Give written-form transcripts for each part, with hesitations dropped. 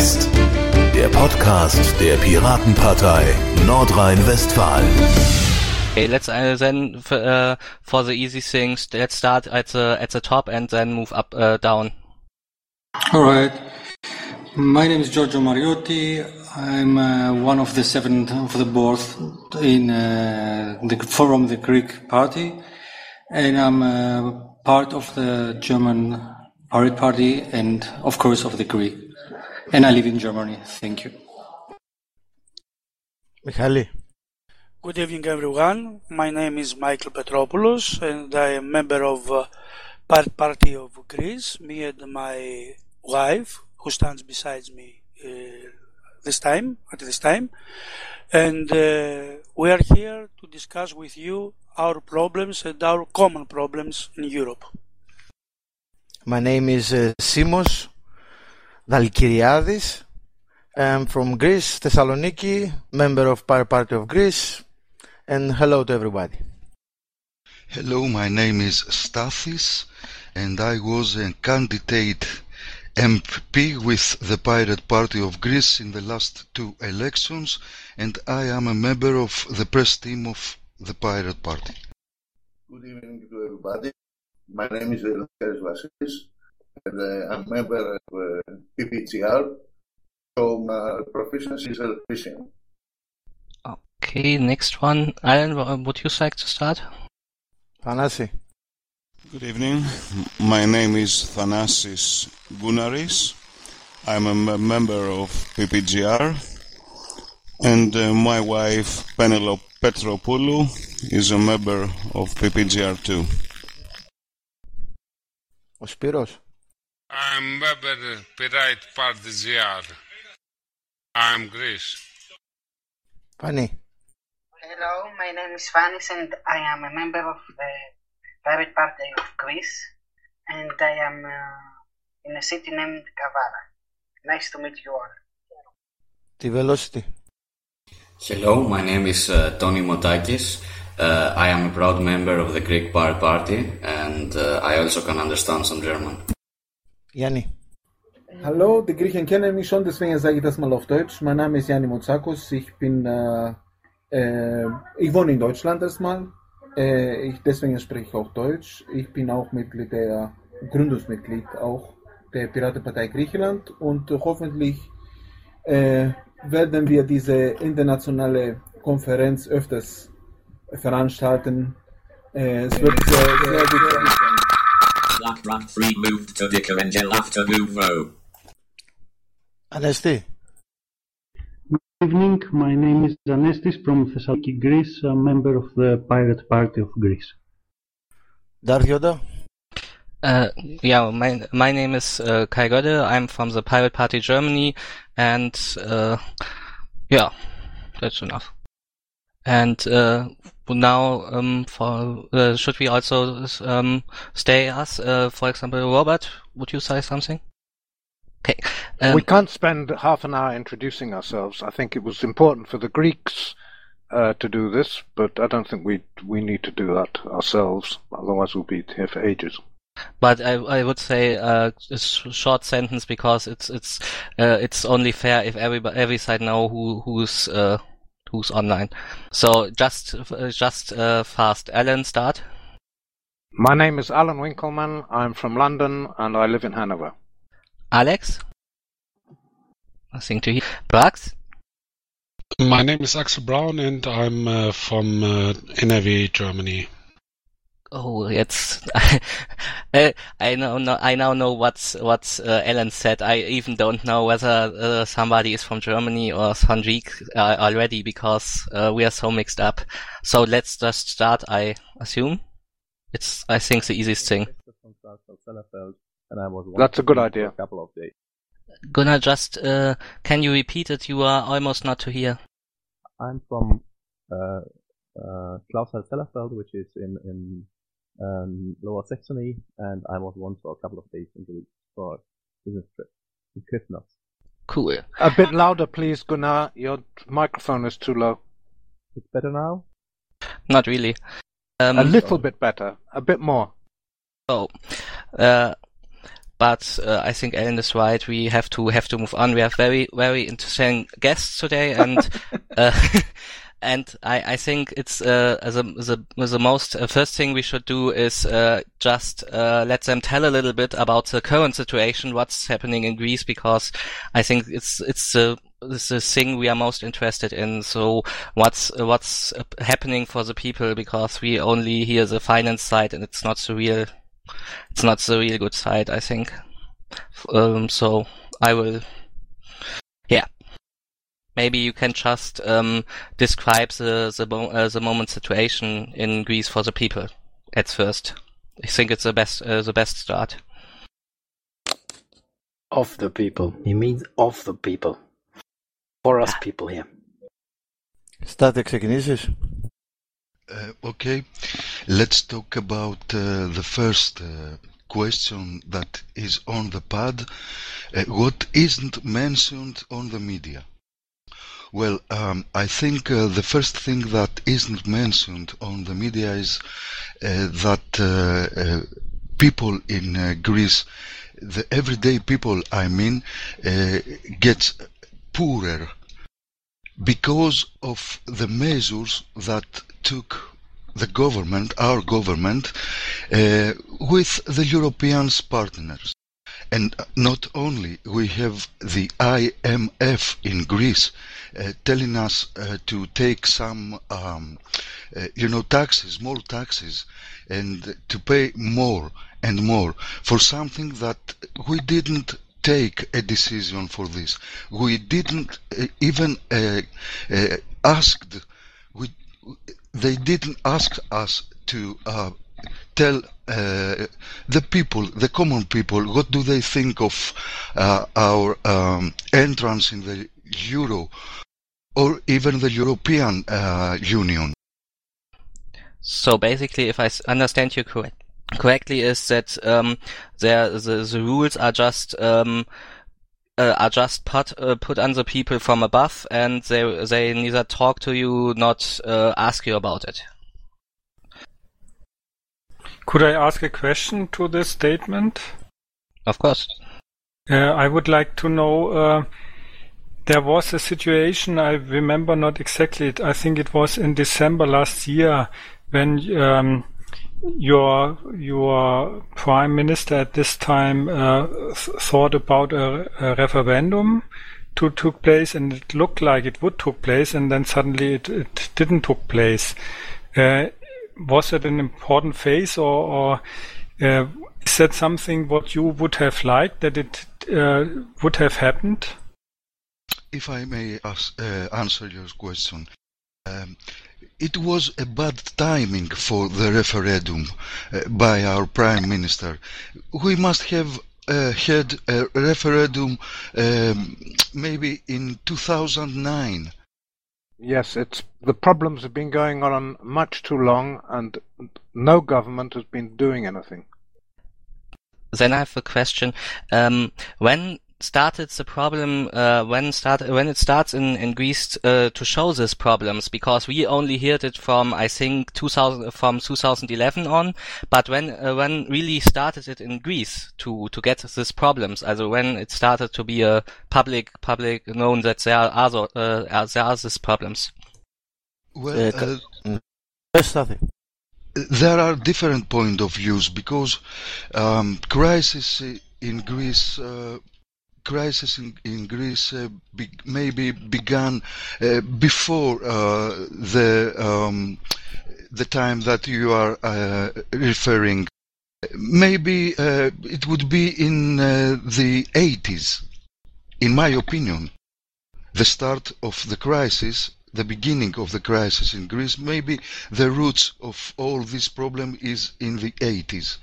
West, der Podcast der Piratenpartei Nordrhein-Westfalen. Okay, let's then for the easy things. Let's start at the top and then move up down. All right. My name is Giorgio Mariotti. I'm one of the 7 of the board in the Forum, the Greek Party, and I'm part of the German Pirate Party and, of course, of the Greek. And I live in Germany. Thank you. Michali. Good evening, everyone. My name is Michael Petropoulos, and I am member of Pirate Party of Greece. Me and my wife, who stands beside me at this time, and we are here to discuss with you our problems and our common problems in Europe. My name is Simos Dalkiriadis. I'm from Greece, Thessaloniki, member of Pirate Party of Greece, and hello to everybody. Hello, my name is Stathis, and I was a candidate MP with the Pirate Party of Greece in the last 2 elections, and I am a member of the press team of the Pirate Party. Good evening to everybody. My name is Eleftheris Vasilis, and I'm a member of PPGR, so my profession is electrician. Okay, next one. Alan, would you like to start? Thanasi. Good evening. My name is Thanasis Gounaris. I'm a member of PPGR, and my wife Penelope Petropoulou is a member of PPGR too. Ο Σπύρος. I'm member Pirate Party GR. I'm Greece. Φανή. Hello, my name is Fanis and I am a member of the Pirate Party of Greece, and I am in a city named Kavara. Nice to meet you all. Τη Velocity. Hello, my name is Tony Motakis. I am a proud member of the Greek Pirate Party, and I also can understand some German. Yanni. Hallo, die Griechen kennen mich schon, deswegen sage ich das mal auf Deutsch. Mein Name ist Yanni Motsakos. Ich wohne in Deutschland erstmal. Deswegen spreche ich auch Deutsch. Ich bin auch Gründungsmitglied auch der Piratenpartei Griechenland, und hoffentlich werden wir diese internationale Konferenz öfters veranstalten. Es wird sehr gut sein. Black Rat Free moved to Dikerengel after Muvro. Anesti. Good evening, my name is Anestis from Thessaloniki, Greece, a member of the Pirate Party of Greece. Dargioda? My name is Kai Gödde. I'm from the Pirate Party Germany, and that's enough. And now, should we also stay us? For example, Robert, would you say something? Okay. We can't spend half an hour introducing ourselves. I think it was important for the Greeks to do this, but I don't think we need to do that ourselves. Otherwise, we'll be here for ages. But I would say a short sentence, because it's only fair if every side know who's online. So just fast. Alan, start. My name is Alan Winkleman. I'm from London, and I live in Hanover. Alex? Nothing to hear. Brax? My name is Axel Braun, and I'm from NRW, Germany. Oh, I now know what Alan said. I even don't know whether somebody is from Germany or from Greek already, because we are so mixed up. So let's just start, I assume. It's, I think, the easiest thing. That's a good idea. Gunnar, just can you repeat it? You are almost not to hear. I'm from Clausthal Sellerfeld, which is in Lower Saxony, and I was once for a couple of days in Greece for a business trip in Kythnos. Cool. A bit louder, please, Gunnar. Your microphone is too low. It's better now? Not really. A little bit better. A bit more. So, but I think Ellen is right. We have to move on. We have very, very interesting guests today, and and I think it's the most first thing we should do is just let them tell a little bit about the current situation, what's happening in Greece, because I think it's the thing we are most interested in. So what's happening for the people, because we only hear the finance side, and it's not the real good side, I think. So I will, maybe you can just describe the moment situation in Greece for the people at first. I think it's the best start. Of the people. He means of the people. For us people here. Στάτε, ξεκινήσεις. Okay, let's talk about the first question that is on the pad. What isn't mentioned on the media? Well, I think the first thing that isn't mentioned on the media is that people in Greece, the everyday people, I mean, gets poorer because of the measures that took the government, our government, with the European partners. And not only, we have the IMF in Greece telling us to take some, taxes, more taxes, and to pay more and more for something that we didn't take a decision for this. We didn't even asked. They didn't ask us to tell the people, the common people, what do they think of our entrance in the Euro or even the European Union. So basically, if I understand you correctly, is that the rules are just put on the people from above, and they neither talk to you, not ask you about it. Could I ask a question to this statement? Of course. I would like to know, there was a situation, I remember not exactly, I think it was in December last year, when your prime minister at this time thought about a referendum to took place, and it looked like it would take place, and then suddenly it didn't take place. Was it an important phase, or is that something what you would have liked that it would have happened? If I may answer your question. It was a bad timing for the referendum by our Prime Minister. We must have had a referendum maybe in 2009. Yes, the problems have been going on much too long, and no government has been doing anything. Then I have a question. When started the problem, when it starts in Greece to show these problems, because we only heard it from, I think, 2011 on, but when really started it in Greece to get these problems, also when it started to be a public known that there are these problems? Well, there are different point of views, because crisis in Greece maybe began before the time that you are referring. Maybe it would be in the 80s, in my opinion. The start of the crisis, the beginning of the crisis in Greece, maybe the roots of all this problem is in the 80s.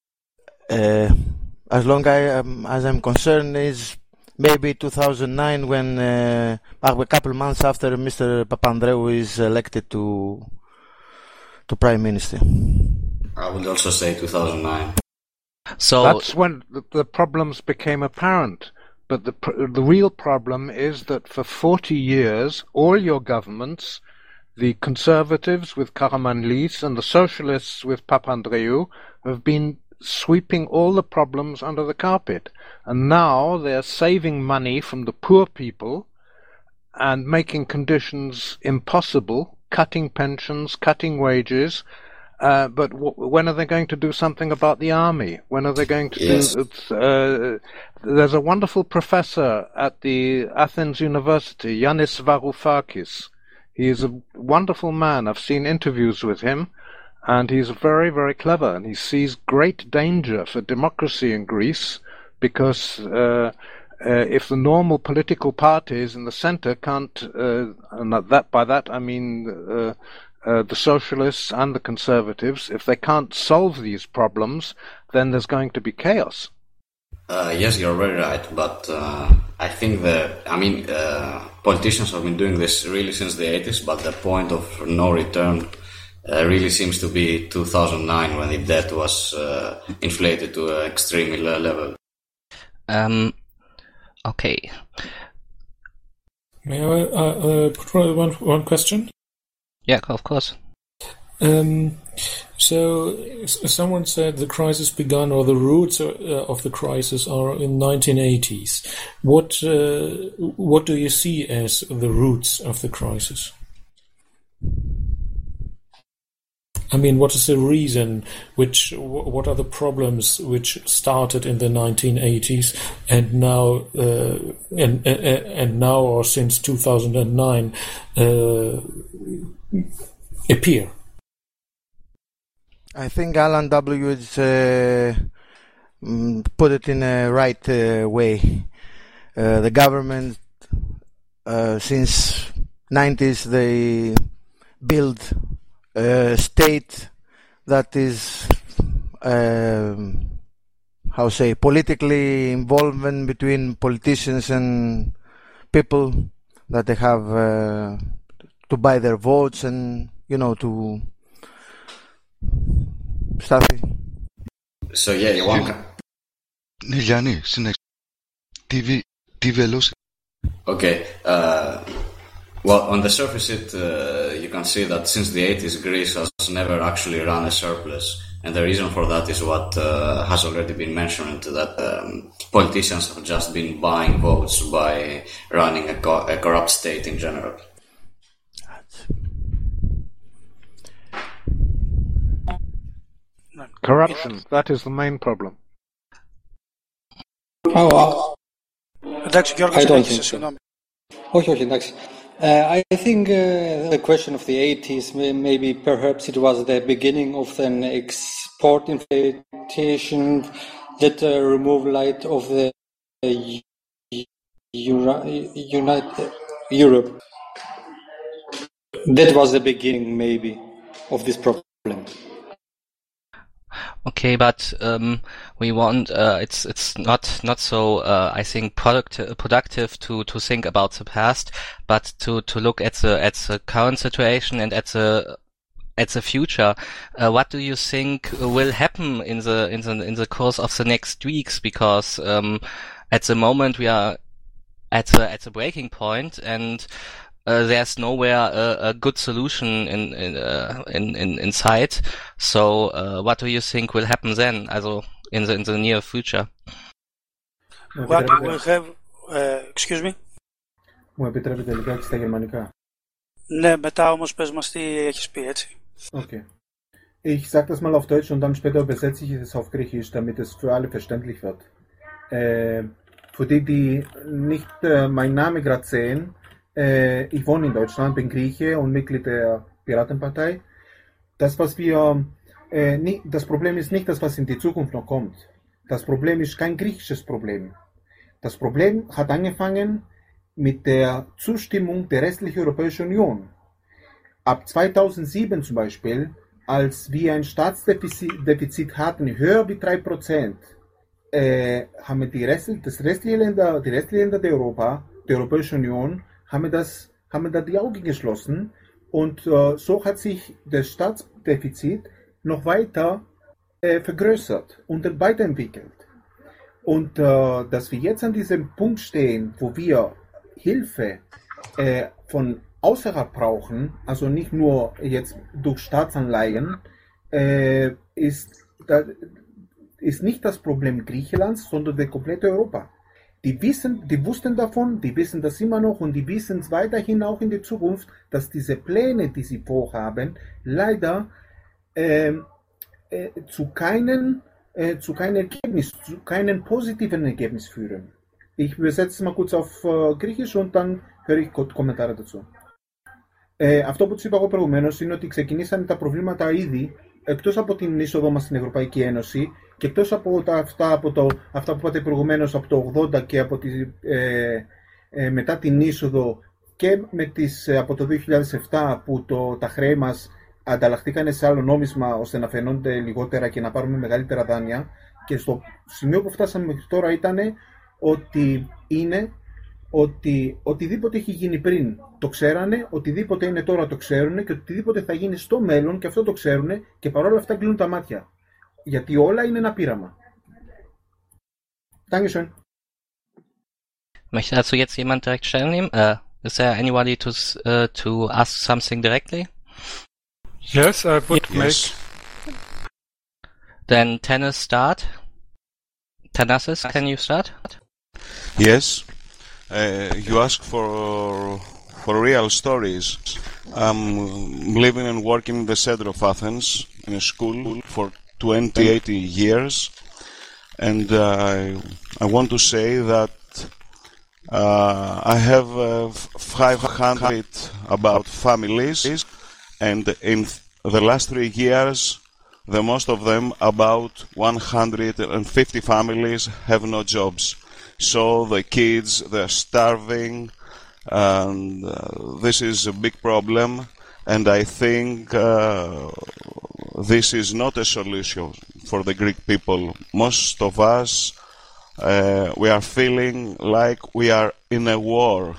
As long as I'm concerned, is maybe 2009, when a couple months after Mr. Papandreou is elected to Prime Minister. I would also say 2009. So that's when the problems became apparent. But the real problem is that for 40 years, all your governments, the Conservatives with Karamanlis and the Socialists with Papandreou, have been sweeping all the problems under the carpet. And now they're saving money from the poor people and making conditions impossible, cutting pensions, cutting wages. But when are they going to do something about the army? When are they going to do... there's a wonderful professor at the Athens University, Yanis Varoufakis. He is a wonderful man. I've seen interviews with him, and he's very, very clever, and he sees great danger for democracy in Greece because if the normal political parties in the center can't, and by that I mean the socialists and the conservatives, if they can't solve these problems, then there's going to be chaos. Yes, you're very right, but I think politicians have been doing this really since the 80s, but the point of no return really seems to be 2009 when the debt was inflated to an extremely low level. Okay. May I put one question? Yeah, of course. So someone said the crisis began, or the roots of the crisis are in 1980s. What do you see as the roots of the crisis? I mean, what is the reason? What are the problems which started in the 1980s and now and now or since 2009 appear? I think Alan W. has put it in a right way. The government, since 90s, they build a state that is, politically involvement between politicians and people, that they have to buy their votes and, to... Staffy. So yeah, you want... Ναι, Γιάννη, συνέχισε. Τι βελώσει. Okay. Well, on the surface, you can see that since the 80s, Greece has never actually run a surplus. And the reason for that is what has already been mentioned, that politicians have just been buying votes by running a corrupt state in general. Corruption, that is the main problem. Εντάξει, Γιώργο, συνέχισε, συγγνώμη. Όχι, εντάξει. I think the question of the 80s, maybe perhaps it was the beginning of an export inflation that removed light of the Europe. That was the beginning, maybe, of this problem. Okay, but we want it's not so I think productive to think about the past, but to look at the current situation and at the future. What do you think will happen in the course of the next weeks? Because at the moment we are at the breaking point, and there's nowhere a good solution in sight. So what do you think will happen then? Also in the near future. What will have? Excuse me. Μου επιτρέπετε λιγάκι στα γερμανικά. Ναι, μετά όμως πες μας τι έχεις πει, έτσι. Okay. Ich sag das mal auf Deutsch und dann später übersetze ich es auf Griechisch, damit es für alle verständlich wird. Für die nicht meinen Namen gerade sehen, ich wohne in Deutschland, bin Grieche und Mitglied der Piratenpartei. Das Problem ist nicht das, was in die Zukunft noch kommt. Das Problem ist kein griechisches Problem. Das Problem hat angefangen mit der Zustimmung der restlichen Europäischen Union. Ab 2007 zum Beispiel, als wir ein Staatsdefizit hatten, höher wie 3%, haben die restlichen Länder der Europäischen Union haben da die Augen geschlossen, und so hat sich das Staatsdefizit noch weiter vergrößert und weiterentwickelt. Und dass wir jetzt an diesem Punkt stehen, wo wir Hilfe von außerhalb brauchen, also nicht nur jetzt durch Staatsanleihen, ist nicht das Problem Griechenlands, sondern der komplette Europa. Die wussten davon, die wissen das immer noch und die wissen es weiterhin auch in der Zukunft, dass diese Pläne, die sie vorhaben, leider zu keinem Ergebnis, zu keinem positiven Ergebnis führen. Ich übersetze es mal kurz auf Griechisch und dann höre ich Kommentare dazu. Αυτό που τους είπα εγώ προηγουμένως είναι ότι ξεκινήσαν τα προβλήματα ήδη εκτός από την είσοδο μας στην Ευρωπαϊκή Ένωση και εκτός από αυτά που είπατε προηγουμένως από το 80 και από μετά την είσοδο και από το 2007 που τα χρέη μας ανταλλαχθήκαν σε άλλο νόμισμα ώστε να φαινόνται λιγότερα και να πάρουμε μεγαλύτερα δάνεια, και στο σημείο που φτάσαμε μέχρι τώρα ήταν ότι οτιδήποτε έχει γίνει πριν το ξέρανε, οτιδήποτε είναι τώρα το ξέρουν και οτιδήποτε θα γίνει στο μέλλον και αυτό το ξέρουν, και παρόλα αυτά κλείνουν τα μάτια. Γιατί όλα είναι ένα πείραμα. Dankeschön. Möchte dazu jetzt jemand direkt Stellung nehmen? Is there anybody to ask something directly? Yes, I would make. Then Tanis start. Thanasis, can you start? Yes. You ask for real stories. I'm living and working in the center of Athens in a school for 28 years, and I want to say that I have 500 about families, and in the last 3 years, the most of them, about 150 families, have no jobs. So the kids, they're starving, and this is a big problem, and I think this is not a solution for the Greek people. Most of us, we are feeling like we are in a war.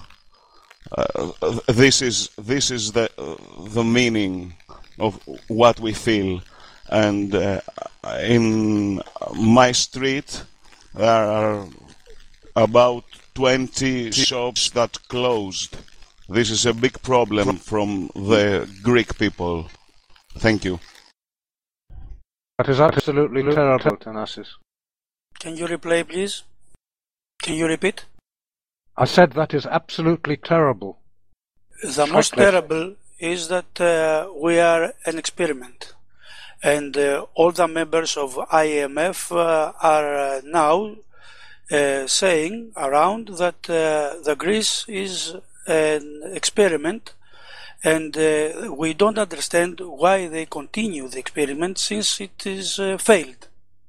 This is the meaning of what we feel, and in my street there are about 20 shops that closed. This is a big problem from the Greek people. Thank you. That is absolutely terrible, Thanasis. Can you replay, please? Can you repeat? I said that is absolutely terrible. The most terrible is that we are an experiment, and all the members of IMF are now saying around that the Greece is an experiment, and we don't understand why they continue the experiment since it is failed.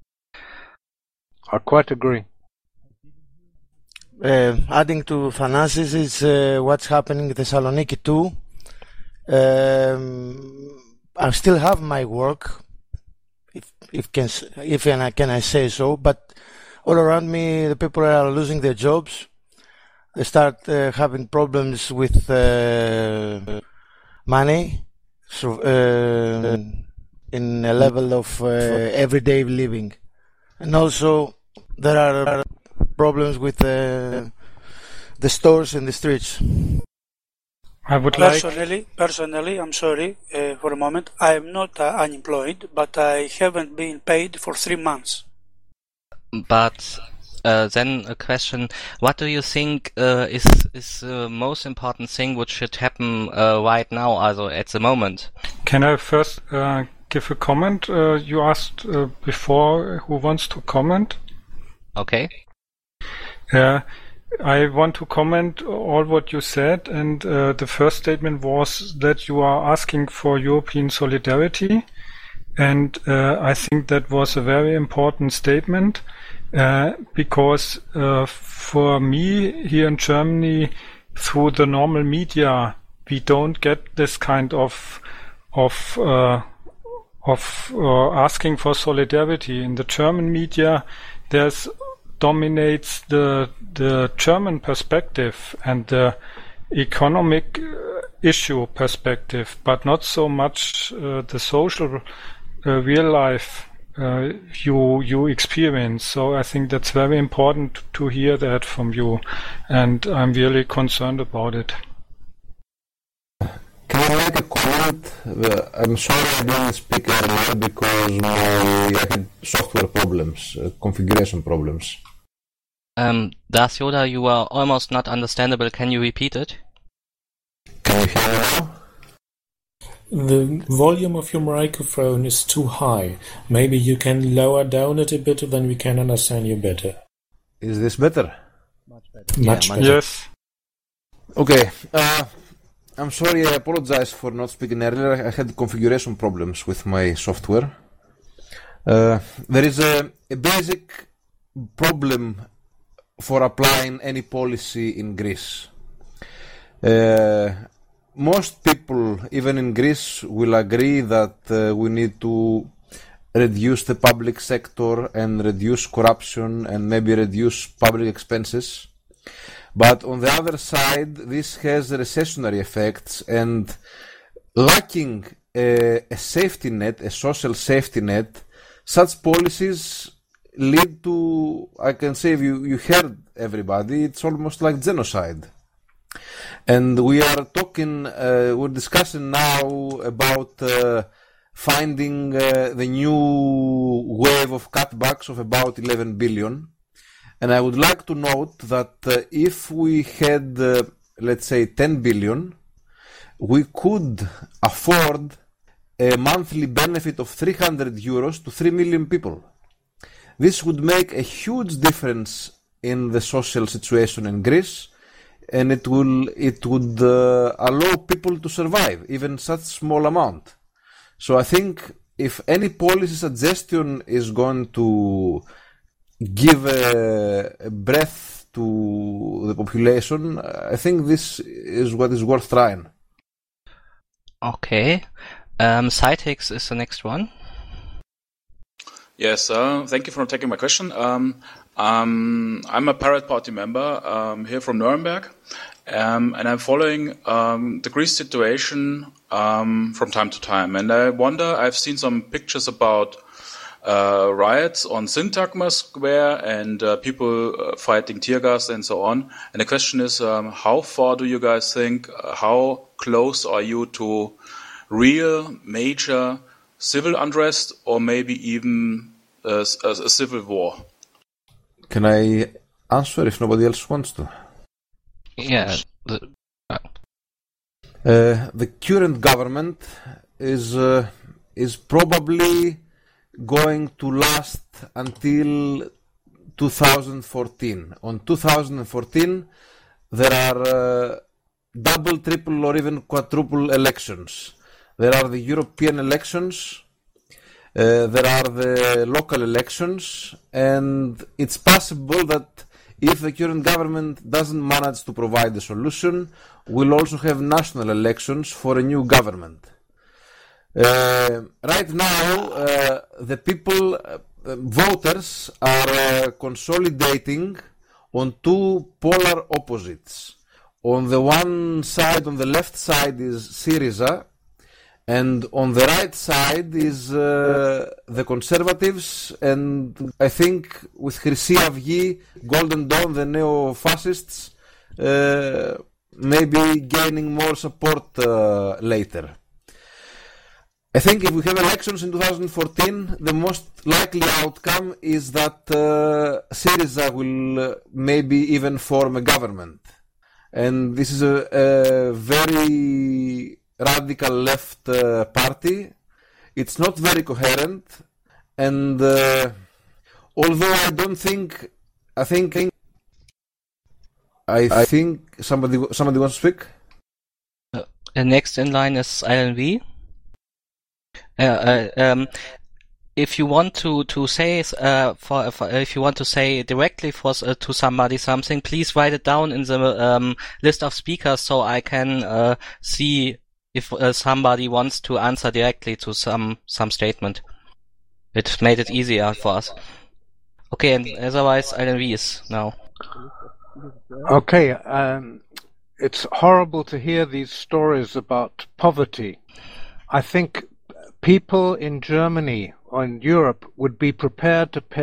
I quite agree. Adding to Thanasis is what's happening in Thessaloniki too. I still have my work, if can I say so, but all around me the people are losing their jobs. They start having problems with money in a level of everyday living, and also there are problems with the stores in the streets. I would personally, I'm sorry for a moment. I am not unemployed, but I haven't been paid for 3 months. But then a question: what do you think is the most important thing which should happen right now, also at the moment? Can I first give a comment? You asked before who wants to comment. Okay. I want to comment all what you said, and the first statement was that you are asking for European solidarity, and I think that was a very important statement, because for me here in Germany, through the normal media, we don't get this kind of asking for solidarity. In the German media, dominates the German perspective and the economic issue perspective, but not so much the social real life you experience. So I think that's very important to hear that from you, and I'm really concerned about it. Can I make a comment. I'm sorry I didn't speak earlier because I had software problems, configuration problems. Darth Yoda, you are almost not understandable. Can you repeat it? Can you hear me now? The volume of your microphone is too high. Maybe you can lower down it a bit, then we can understand you better. Is this better? Much better. Yes. Okay. I'm sorry, I apologize for not speaking earlier. I had configuration problems with my software. There is a basic problem for applying any policy in Greece. Most people, even in Greece, will agree that we need to reduce the public sector and reduce corruption and maybe reduce public expenses. But on the other side, this has recessionary effects, and lacking a safety net, a social safety net, such policies lead to, I can say, if you heard everybody, it's almost like genocide. And we are talking, we're discussing now about finding the new wave of cutbacks of about 11 billion. And I would like to note that if we had, let's say, 10 billion, we could afford a monthly benefit of 300 euros to 3 million people. This would make a huge difference in the social situation in Greece, and it would allow people to survive, even such small amount. So I think if any policy suggestion is going to give a breath to the population, I think this is what is worth trying. Okay. Cytex is the next one. Yes, thank you for taking my question. I'm a Pirate Party member here from Nuremberg, and I'm following the Greece situation from time to time. And I wonder, I've seen some pictures about riots on Syntagma Square and people fighting tear gas and so on. And the question is, how far do you guys think, how close are you to real major civil unrest or maybe even a civil war? Can I answer if nobody else wants to? Yeah. The current government is probably going to last until 2014. On 2014, there are double, triple, or even quadruple elections. There are the European elections, there are the local elections, and it's possible that if the current government doesn't manage to provide a solution, we'll also have national elections for a new government. Right now, the people, voters, are consolidating on two polar opposites. On the one side, on the left side, is Syriza, and on the right side is the Conservatives, and I think with Χρυσή Αυγή, Golden Dawn, the neo-fascists, maybe gaining more support later. I think if we have elections in 2014, the most likely outcome is that Syriza will maybe even form a government. And this is a very radical left party. It's not very coherent. And although I don't think, I think somebody wants to speak? Next in line is ILV. If you want to say if you want to say directly to somebody something, please write it down in the list of speakers so I can see if somebody wants to answer directly to some statement. It made it easier for us. Okay, and otherwise ILV is now. Okay, it's horrible to hear these stories about poverty. I think people in Germany or in Europe would be prepared to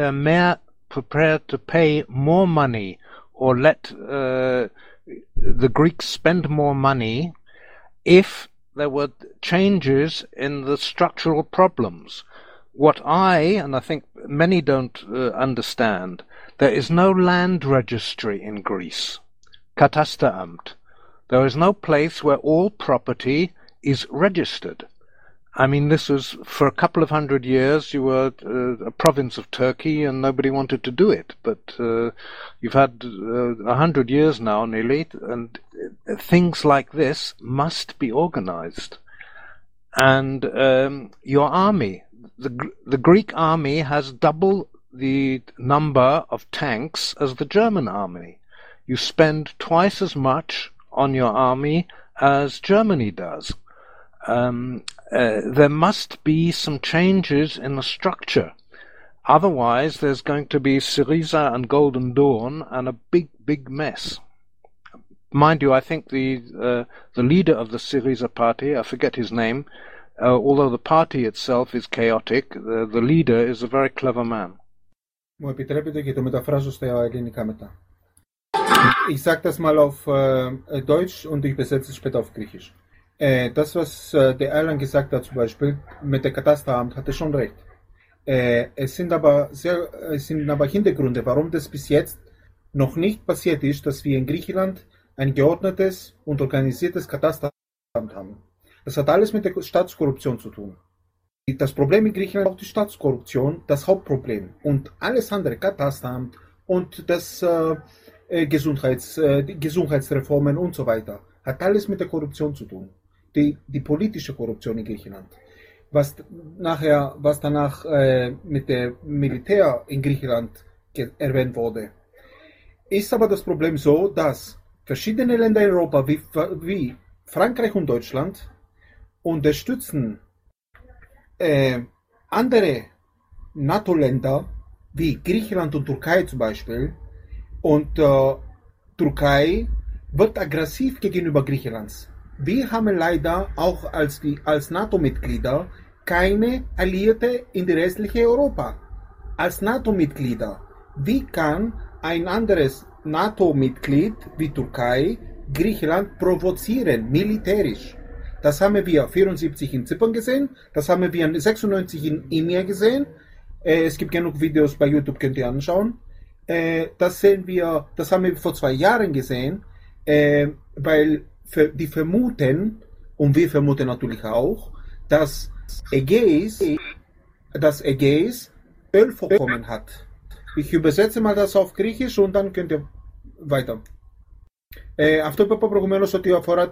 pay more money or let the Greeks spend more money if there were changes in the structural problems. What and I think many don't understand, there is no land registry in Greece, Katasteramt. There is no place where all property is registered. I mean, this was, for a couple of 100 years, you were a province of Turkey and nobody wanted to do it. But you've had 100 years now, nearly, and things like this must be organized. And your army, the Greek army has double the number of tanks as the German army. You spend twice as much on your army as Germany does. There must be some changes in the structure. Otherwise, there's going to be Syriza and Golden Dawn and a big, big mess. Mind you, I think the leader of the Syriza party, I forget his name, although the party itself is chaotic, the leader is a very clever man. Μου επιτρέπετε και το μεταφράζω στα ελληνικά μετά. Ich sag das mal auf Deutsch und ich übersetze es später auf Griechisch. Das, was der Erlang gesagt hat, zum Beispiel mit der Katasteramt, hat er schon recht. Es sind aber Hintergründe, warum das bis jetzt noch nicht passiert ist, dass wir in Griechenland ein geordnetes und organisiertes Katasteramt haben. Das hat alles mit der Staatskorruption zu tun. Das Problem in Griechenland ist auch die Staatskorruption, das Hauptproblem. Und alles andere, Katasteramt und das die Gesundheitsreformen und so weiter, hat alles mit der Korruption zu tun. Die politische Korruption in Griechenland. Was danach mit dem Militär in Griechenland erwähnt wurde. Ist aber das Problem so, dass verschiedene Länder in Europa wie Frankreich und Deutschland unterstützen andere NATO-Länder wie Griechenland und Türkei zum Beispiel, und Türkei wird aggressiv gegenüber Griechenlands. Wir haben leider auch als NATO-Mitglieder keine Alliierte in der restlichen Europa. Als NATO-Mitglieder. Wie kann ein anderes NATO-Mitglied wie Türkei Griechenland provozieren, militärisch? Das haben wir 1974 in Zypern gesehen, das haben wir 1996 in Imia gesehen. Es gibt genug Videos bei YouTube, könnt ihr anschauen. Das haben wir vor 2 Jahren gesehen, weil die vermuten, und wir vermuten natürlich auch, dass Ägäis Ölvorkommen hat. Ich übersetze mal das auf Griechisch und dann könnt ihr weiter. Αυτό που είπα προηγουμένως ότι αφορά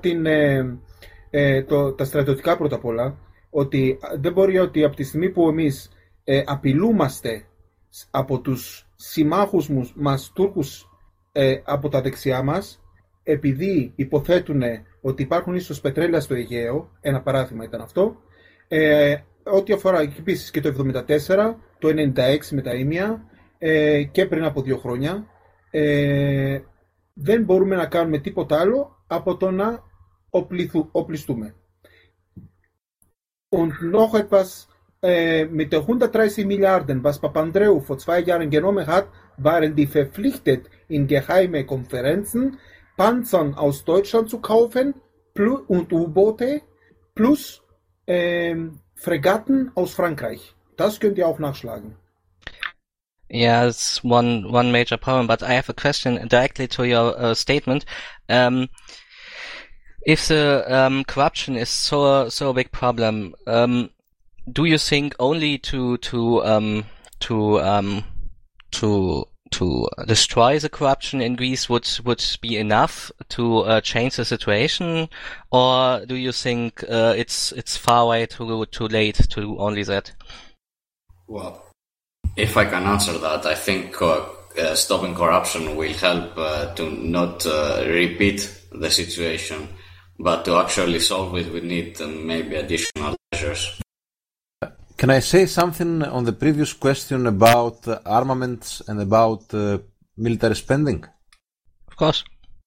τα στρατιωτικά πρώτα απ' όλα, ότι δεν μπορεί ότι από τη στιγμή που εμείς απειλούμαστε από τους συμμάχους μας Τούρκους από τα δεξιά μας, επειδή υποθέτουν ότι υπάρχουν ίσως πετρέλαια στο Αιγαίο, ένα παράδειγμα ήταν αυτό, ό,τι αφορά επίσης και το 1974, το 1996 με τα Ήμια και πριν από 2 χρόνια, δεν μπορούμε να κάνουμε τίποτα άλλο από το να οπλιστούμε. Und noch etwas, mit der 130 Milliarden, was Papandreou vor 2 Jahren genommen hat, waren die verpflichtet, in geheime Konferenzen Panzern aus Deutschland zu kaufen und U-Boote plus Fregatten aus Frankreich. Das könnt ihr auch nachschlagen. Yeah, it's one major problem, but I have a question directly to your statement. If the corruption is so a big problem, do you think only to destroy the corruption in Greece would be enough to change the situation, or do you think it's far way too late to do only that? Well, if I can answer that, I think stopping corruption will help to not repeat the situation, but to actually solve it, we need maybe additional measures. Can I say something on the previous question about armaments and about military spending? Of course.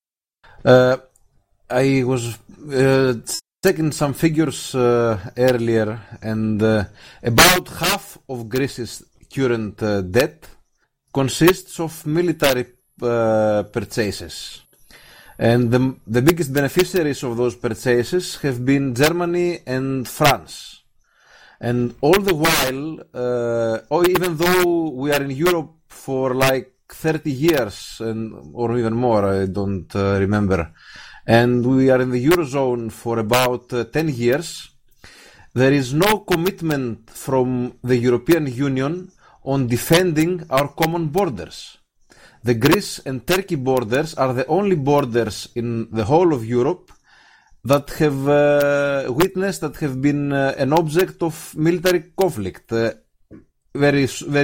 I was checking some figures earlier, and about half of Greece's current debt consists of military purchases. And the biggest beneficiaries of those purchases have been Germany and France. And all the while, even though we are in Europe for like 30 years or even more, I don't remember, and we are in the Eurozone for about 10 years, there is no commitment from the European Union on defending our common borders. The Greece and Turkey borders are the only borders in the whole of Europe that have witnessed, that have been an object of military conflict. Very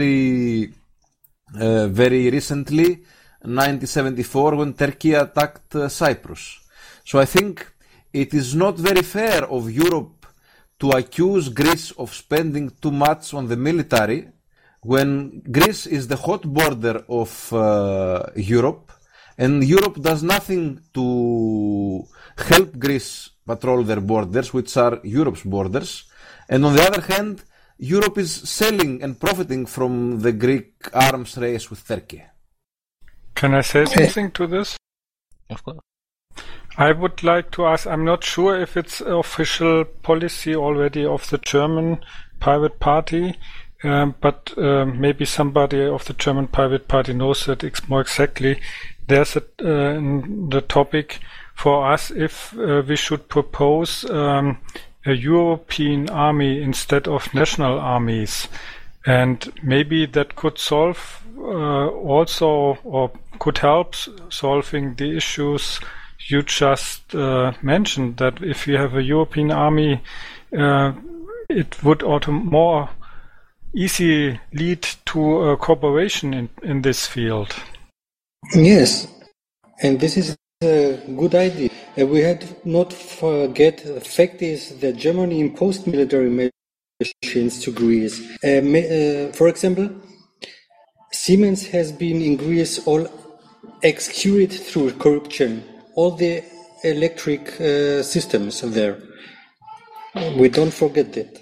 recently, 1974, when Turkey attacked Cyprus. So I think it is not very fair of Europe to accuse Greece of spending too much on the military when Greece is the hot border of Europe, and Europe does nothing to help Greece patrol their borders, which are Europe's borders. And on the other hand, Europe is selling and profiting from the Greek arms race with Turkey. Can I say something to this? Of course. I would like to ask, I'm not sure if it's official policy already of the German Pirate Party, but maybe somebody of the German Pirate Party knows that more exactly. There's the topic for us if we should propose a European army instead of national armies. And maybe that could solve also, or could help solving the issues you just mentioned, that if you have a European army, it would more easily lead to cooperation in this field. Yes, and this is a good idea. We had not forget the fact is that Germany imposed military machines to Greece. For example, Siemens has been in Greece all executed through corruption. All the electric systems there. We don't forget that.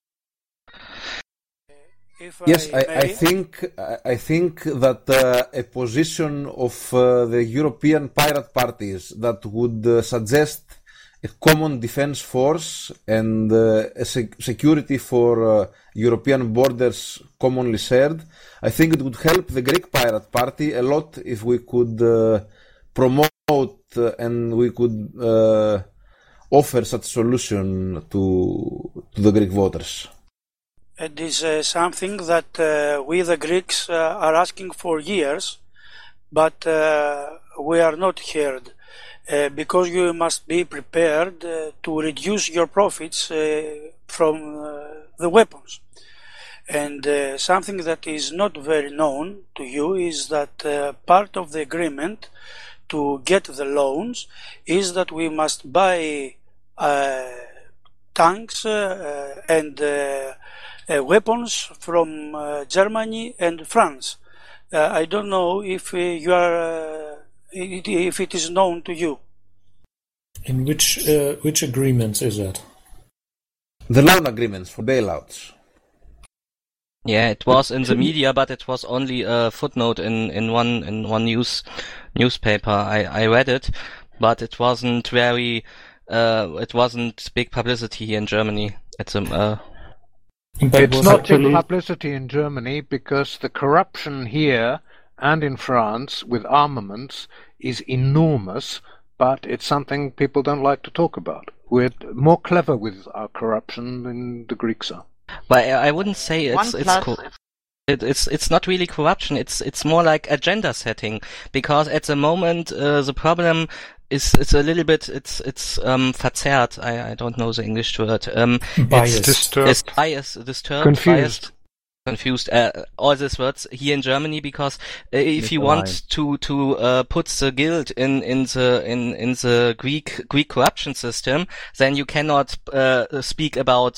Yes, I think that a position of the European pirate parties that would suggest a common defense force and a security for European borders commonly shared, I think it would help the Greek pirate party a lot if we could promote and we could offer such solution to the Greek voters. It is something that we the Greeks are asking for years, but we are not heard, because you must be prepared to reduce your profits from the weapons. And something that is not very known to you is that part of the agreement to get the loans is that we must buy tanks and weapons from Germany and France. I don't know if you are, if it is known to you. In which agreements is that? The loan agreements for bailouts. Yeah, it was in the media, but it was only a footnote in one newspaper. I read it, but it wasn't it wasn't big publicity here in Germany. It's not big publicity in Germany because the corruption here and in France with armaments is enormous, but it's something people don't like to talk about. We're more clever with our corruption than the Greeks are. But I wouldn't say it's not really corruption. It's more like agenda setting, because at the moment the problem is a little bit it's verzerrt. I don't know the English word. Biased. Disturbed, confused. All these words here in Germany, because if you want to put the guilt in the Greek corruption system, then you cannot speak about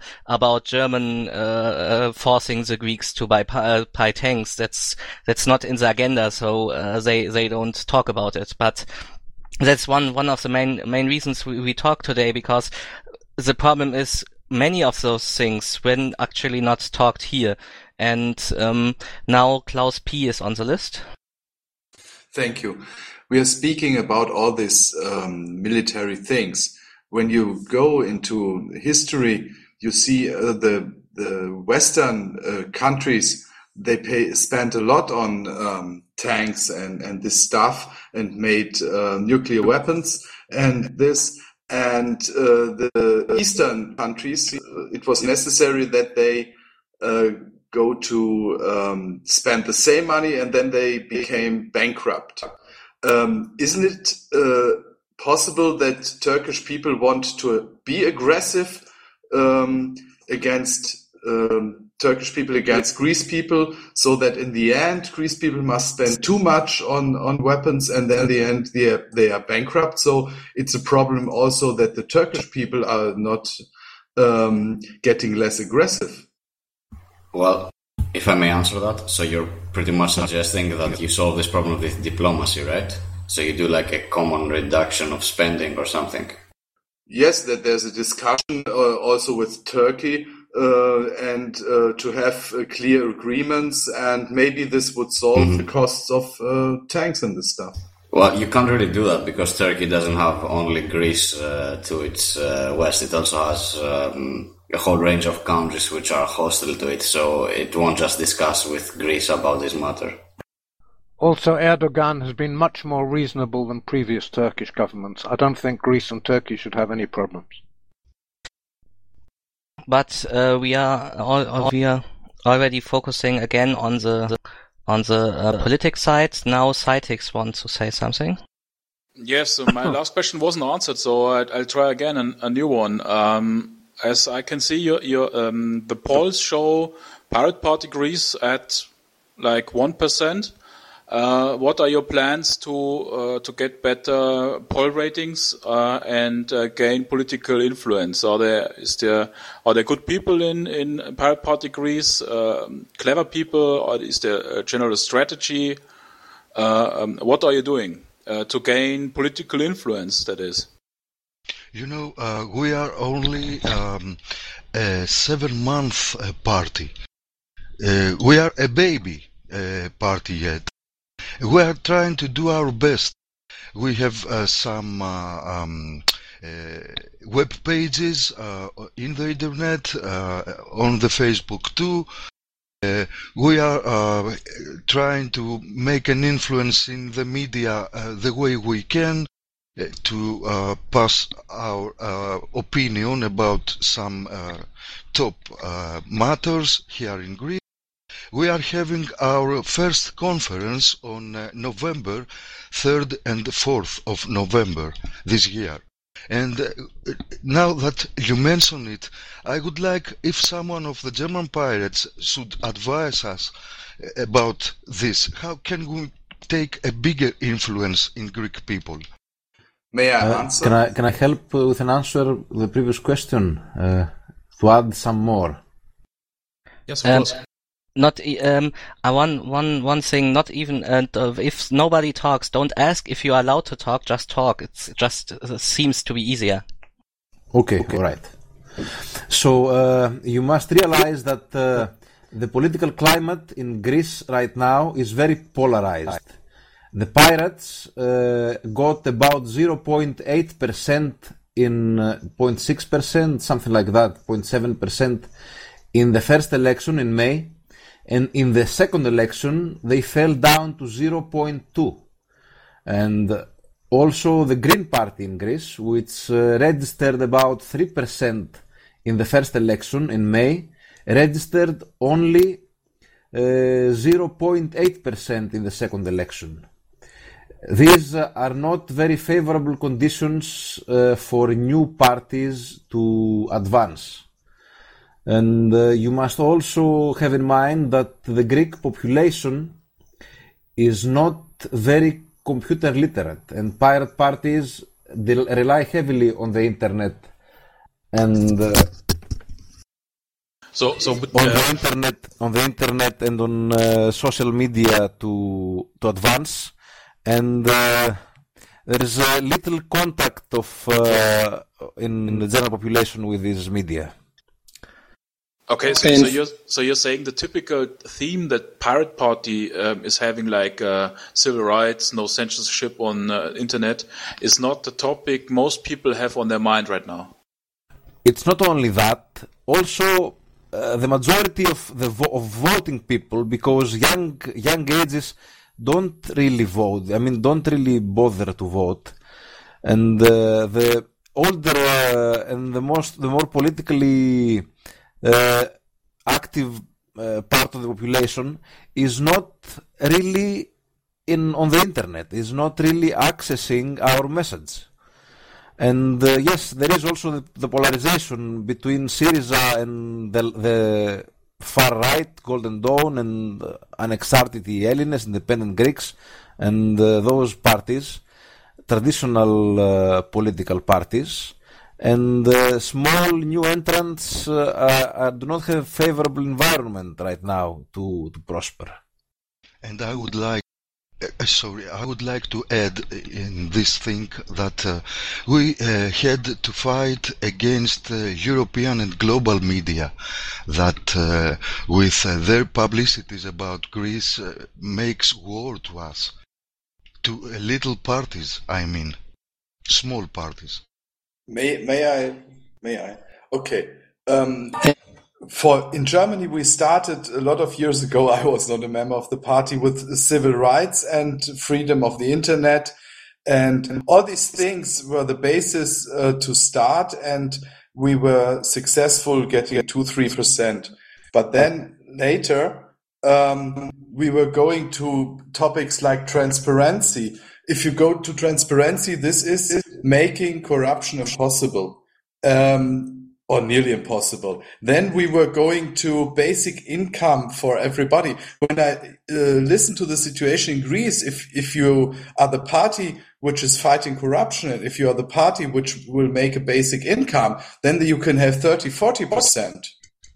German forcing the Greeks to buy tanks. That's not in the agenda, so they don't talk about it. But that's one of the main reasons we talk today, because the problem is many of those things were actually not talked here. And now Klaus P. is on the list. Thank you. We are speaking about all these military things. When you go into history, you see the Western countries, they spent a lot on tanks and this stuff, and made nuclear weapons and this. And the Eastern countries, it was necessary that they go to spend the same money, and then they became bankrupt. Isn't it possible that Turkish people want to be aggressive against Turkish people, against Greece people, so that in the end Greece people must spend too much on weapons, and then in the end they are bankrupt? So it's a problem also that the Turkish people are not getting less aggressive. Well, if I may answer that, so you're pretty much suggesting that you solve this problem with diplomacy, right? So you do like a common reduction of spending or something? Yes, that there's a discussion also with Turkey and to have clear agreements, and maybe this would solve the costs of tanks and this stuff. Well, you can't really do that because Turkey doesn't have only Greece to its west. It also has a whole range of countries which are hostile to it, so it won't just discuss with Greece about this matter. Also, Erdogan has been much more reasonable than previous Turkish governments. I don't think Greece and Turkey should have any problems. But we are already focusing again on the politic side. Now Cytix wants to say something. Yes, so my last question wasn't answered, so I'll try again a new one. As I can see, the polls show Pirate Party Greece at like 1%. What are your plans to get better poll ratings and gain political influence? Are there good people in Pirate Party Greece, clever people, or is there a general strategy? What are you doing to gain political influence? That is. You know, we are only a 7-month party. We are a baby party yet. We are trying to do our best. We have some web pages in the internet, on the Facebook too. We are trying to make an influence in the media the way we can, to pass our opinion about some top matters here in Greece. We are having our first conference on November 3rd and 4th of November this year. And now that you mention it, I would like if someone of the German pirates should advise us about this. How can we take a bigger influence in Greek people? May I answer? Can I help with an answer to the previous question? To add some more. Yes, of course. Not one thing. Not even if nobody talks, don't ask if you are allowed to talk. Just talk. It's just seems to be easier. Okay. All right. So you must realize that the political climate in Greece right now is very polarized. The pirates got about 0.8% in 0.6%, something like that, 0.7% in the first election in May. And in the second election, they fell down to 0.2. And also the Green Party in Greece, which registered about 3% in the first election in May, registered only 0.8% in the second election. These are not very favorable conditions for new parties to advance. And you must also have in mind that the Greek population is not very computer literate, and pirate parties rely heavily on the internet and on the internet and on social media to advance. And there is a little contact of in the general population with this media. Okay, so you're saying the typical theme that Pirate Party is having, like civil rights, no censorship on internet, is not the topic most people have on their mind right now. It's not only that. Also, the majority of voting people, because young ages don't really vote. I mean, don't really bother to vote, and the older and the more politically active part of the population is not really on the internet, is not really accessing our message. And yes, there is also the polarization between Syriza and the far right, Golden Dawn, and Anexartiti Ellines, Independent Greeks, and those parties, traditional political parties. And small new entrants do not have a favorable environment right now to prosper. And I would like to add in this thing that we had to fight against European and global media that with their publicities about Greece makes war to us, to little parties, I mean, small parties. May I? Okay. In Germany, we started a lot of years ago. I was not a member of the party, with civil rights and freedom of the internet, and all these things were the basis to start. And we were successful getting 2-3%. But then later, we were going to topics like transparency. If you go to transparency, this is making corruption impossible, or nearly impossible. Then we were going to basic income for everybody. When I listen to the situation in Greece, if you are the party which is fighting corruption, and if you are the party which will make a basic income, then you can have 30-40%.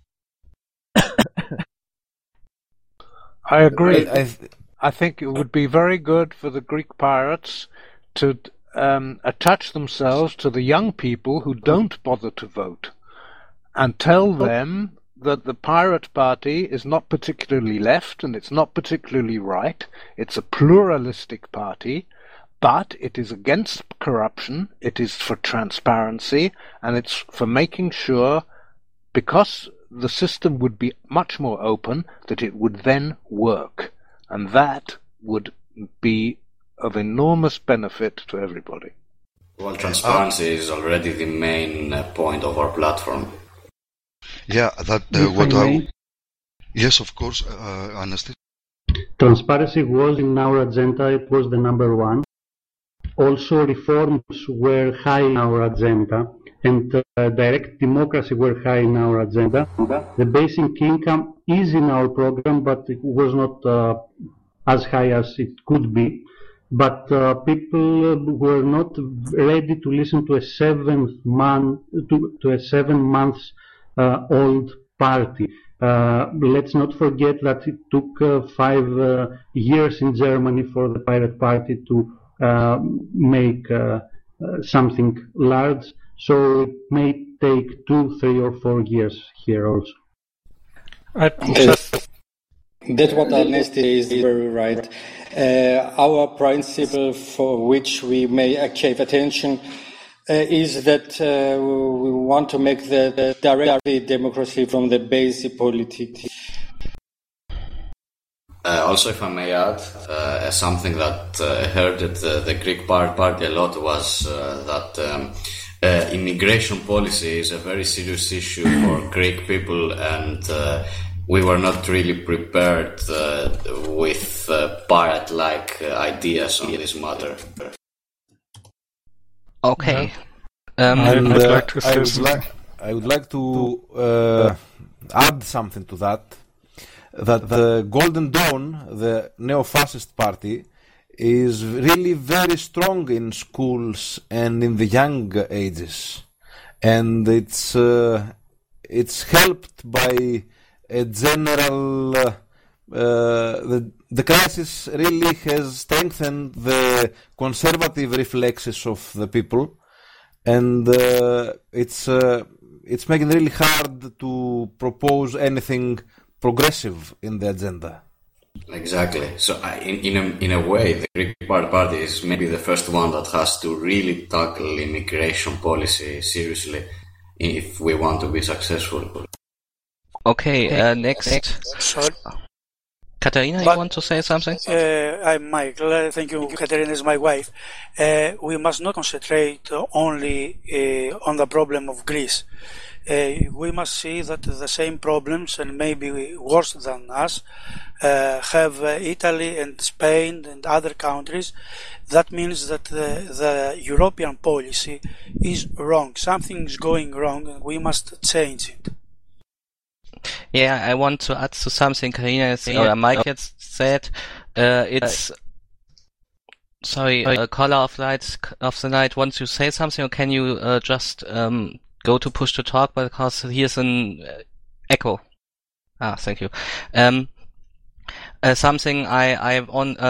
I agree. I think it would be very good for the Greek pirates to attach themselves to the young people who don't bother to vote and tell them that the Pirate Party is not particularly left and it's not particularly right. It's a pluralistic party, but it is against corruption, it is for transparency, and it's for making sure, because the system would be much more open, that it would then work. And that would be of enormous benefit to everybody. Well, transparency is already the main point of our platform. Yeah, yes, of course, Anastas. Transparency was in our agenda, it was the number one. Also, reforms were high in our agenda, and direct democracy were high in our agenda. The basic income is in our program, but it was not as high as it could be. But people were not ready to listen to a 7 months old party. Let's not forget that it took 5 years in Germany for the Pirate Party to make something large, so it may take 2, 3 or 4 years here also. That's what Anastas is very right. Our principle for which we may give attention is that we want to make the direct democracy from the basic politics. Also, if I may add, something that hurted the Greek Party a lot was that immigration policy is a very serious issue for Greek people, and we were not really prepared with pirate-like ideas on this matter. Okay. I would like to add something to that. That the Golden Dawn, the neo-fascist party, is really very strong in schools and in the young ages, and it's helped by a general. The crisis really has strengthened the conservative reflexes of the people, and it's it's making it really hard to propose anything progressive in the agenda. Exactly. So in a way, the Greek Party is maybe the first one that has to really tackle immigration policy seriously if we want to be successful. Okay, next. Sorry. Katerina, you want to say something? I'm Michael. Thank you. Katerina is my wife. We must not concentrate only on the problem of Greece. We must see that the same problems, and maybe worse than us, have Italy and Spain and other countries. That means that the European policy is wrong. Something is going wrong, and we must change it. Yeah, I want to add to something Karina or Mike had said. It's caller of the night. Want to say something, or can you just go to push to talk, because here's an echo. Thank you. Something I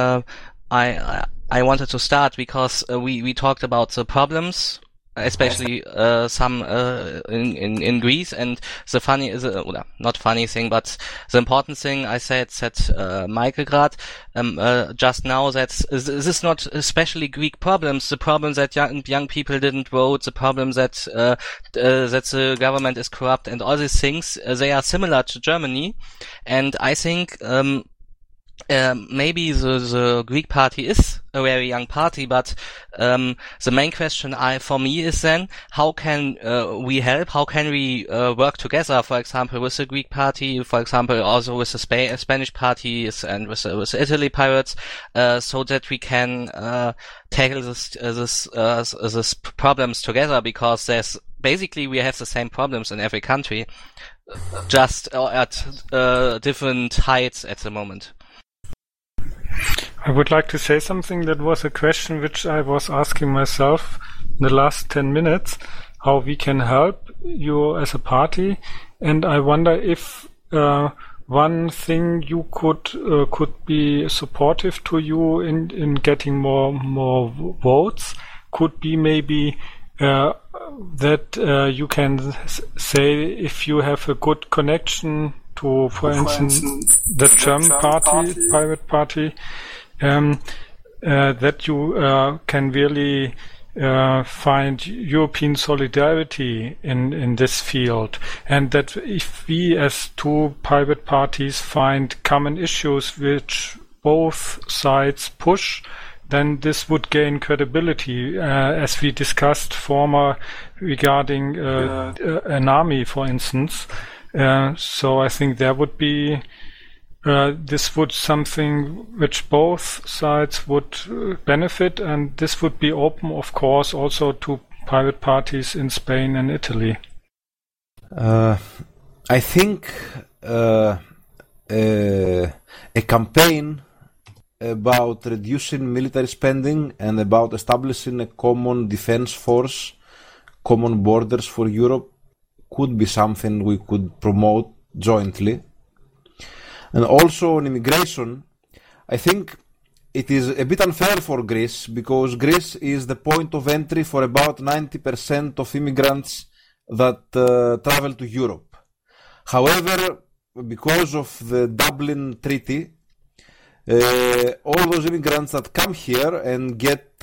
wanted to start because we talked about the problems, especially some in Greece, and the funny is not funny thing, but the important thing I said Michael Grad just now, that this is not especially Greek problems. The problem that young people didn't vote, the problem that the government is corrupt, and all these things, they are similar to Germany, and I think maybe the Greek party is a very young party, but the main question for me is then, how can we help? How can we work together, for example, with the Greek party, for example, also with the Spanish parties and with the Italy pirates, so that we can tackle this problems together, because basically we have the same problems in every country, just at different heights at the moment. I would like to say something. That was a question which I was asking myself in the last 10 minutes, how we can help you as a party. And I wonder if one thing you could be supportive to you in getting more votes could be maybe that you can say, if you have a good connection to, for instance, the German party, Pirate Party, that you can really find European solidarity in this field, and that if we as two private parties find common issues which both sides push, then this would gain credibility, as we discussed former regarding an army, for instance. So I think there would be this would something which both sides would benefit, and this would be open, of course, also to private parties in Spain and Italy. I think a campaign about reducing military spending and about establishing a common defense force, common borders for Europe, could be something we could promote jointly. And also on immigration, I think it is a bit unfair for Greece, because Greece is the point of entry for about 90% of immigrants that travel to Europe. However, because of the Dublin Treaty, all those immigrants that come here and get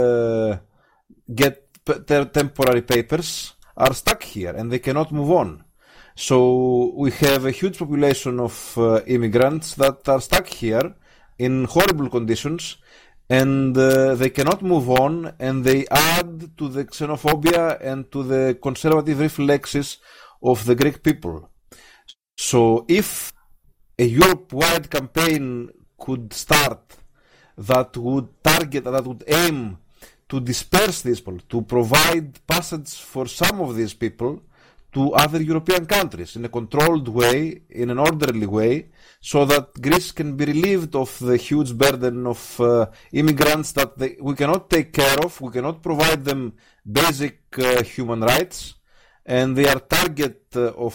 temporary papers are stuck here and they cannot move on. So we have a huge population of immigrants that are stuck here in horrible conditions, and they cannot move on, and they add to the xenophobia and to the conservative reflexes of the Greek people. So if a Europe-wide campaign could start that would aim to disperse these people, to provide passage for some of these people to other European countries in a controlled way, in an orderly way, so that Greece can be relieved of the huge burden of immigrants that we cannot take care of, we cannot provide them basic human rights, and they are target of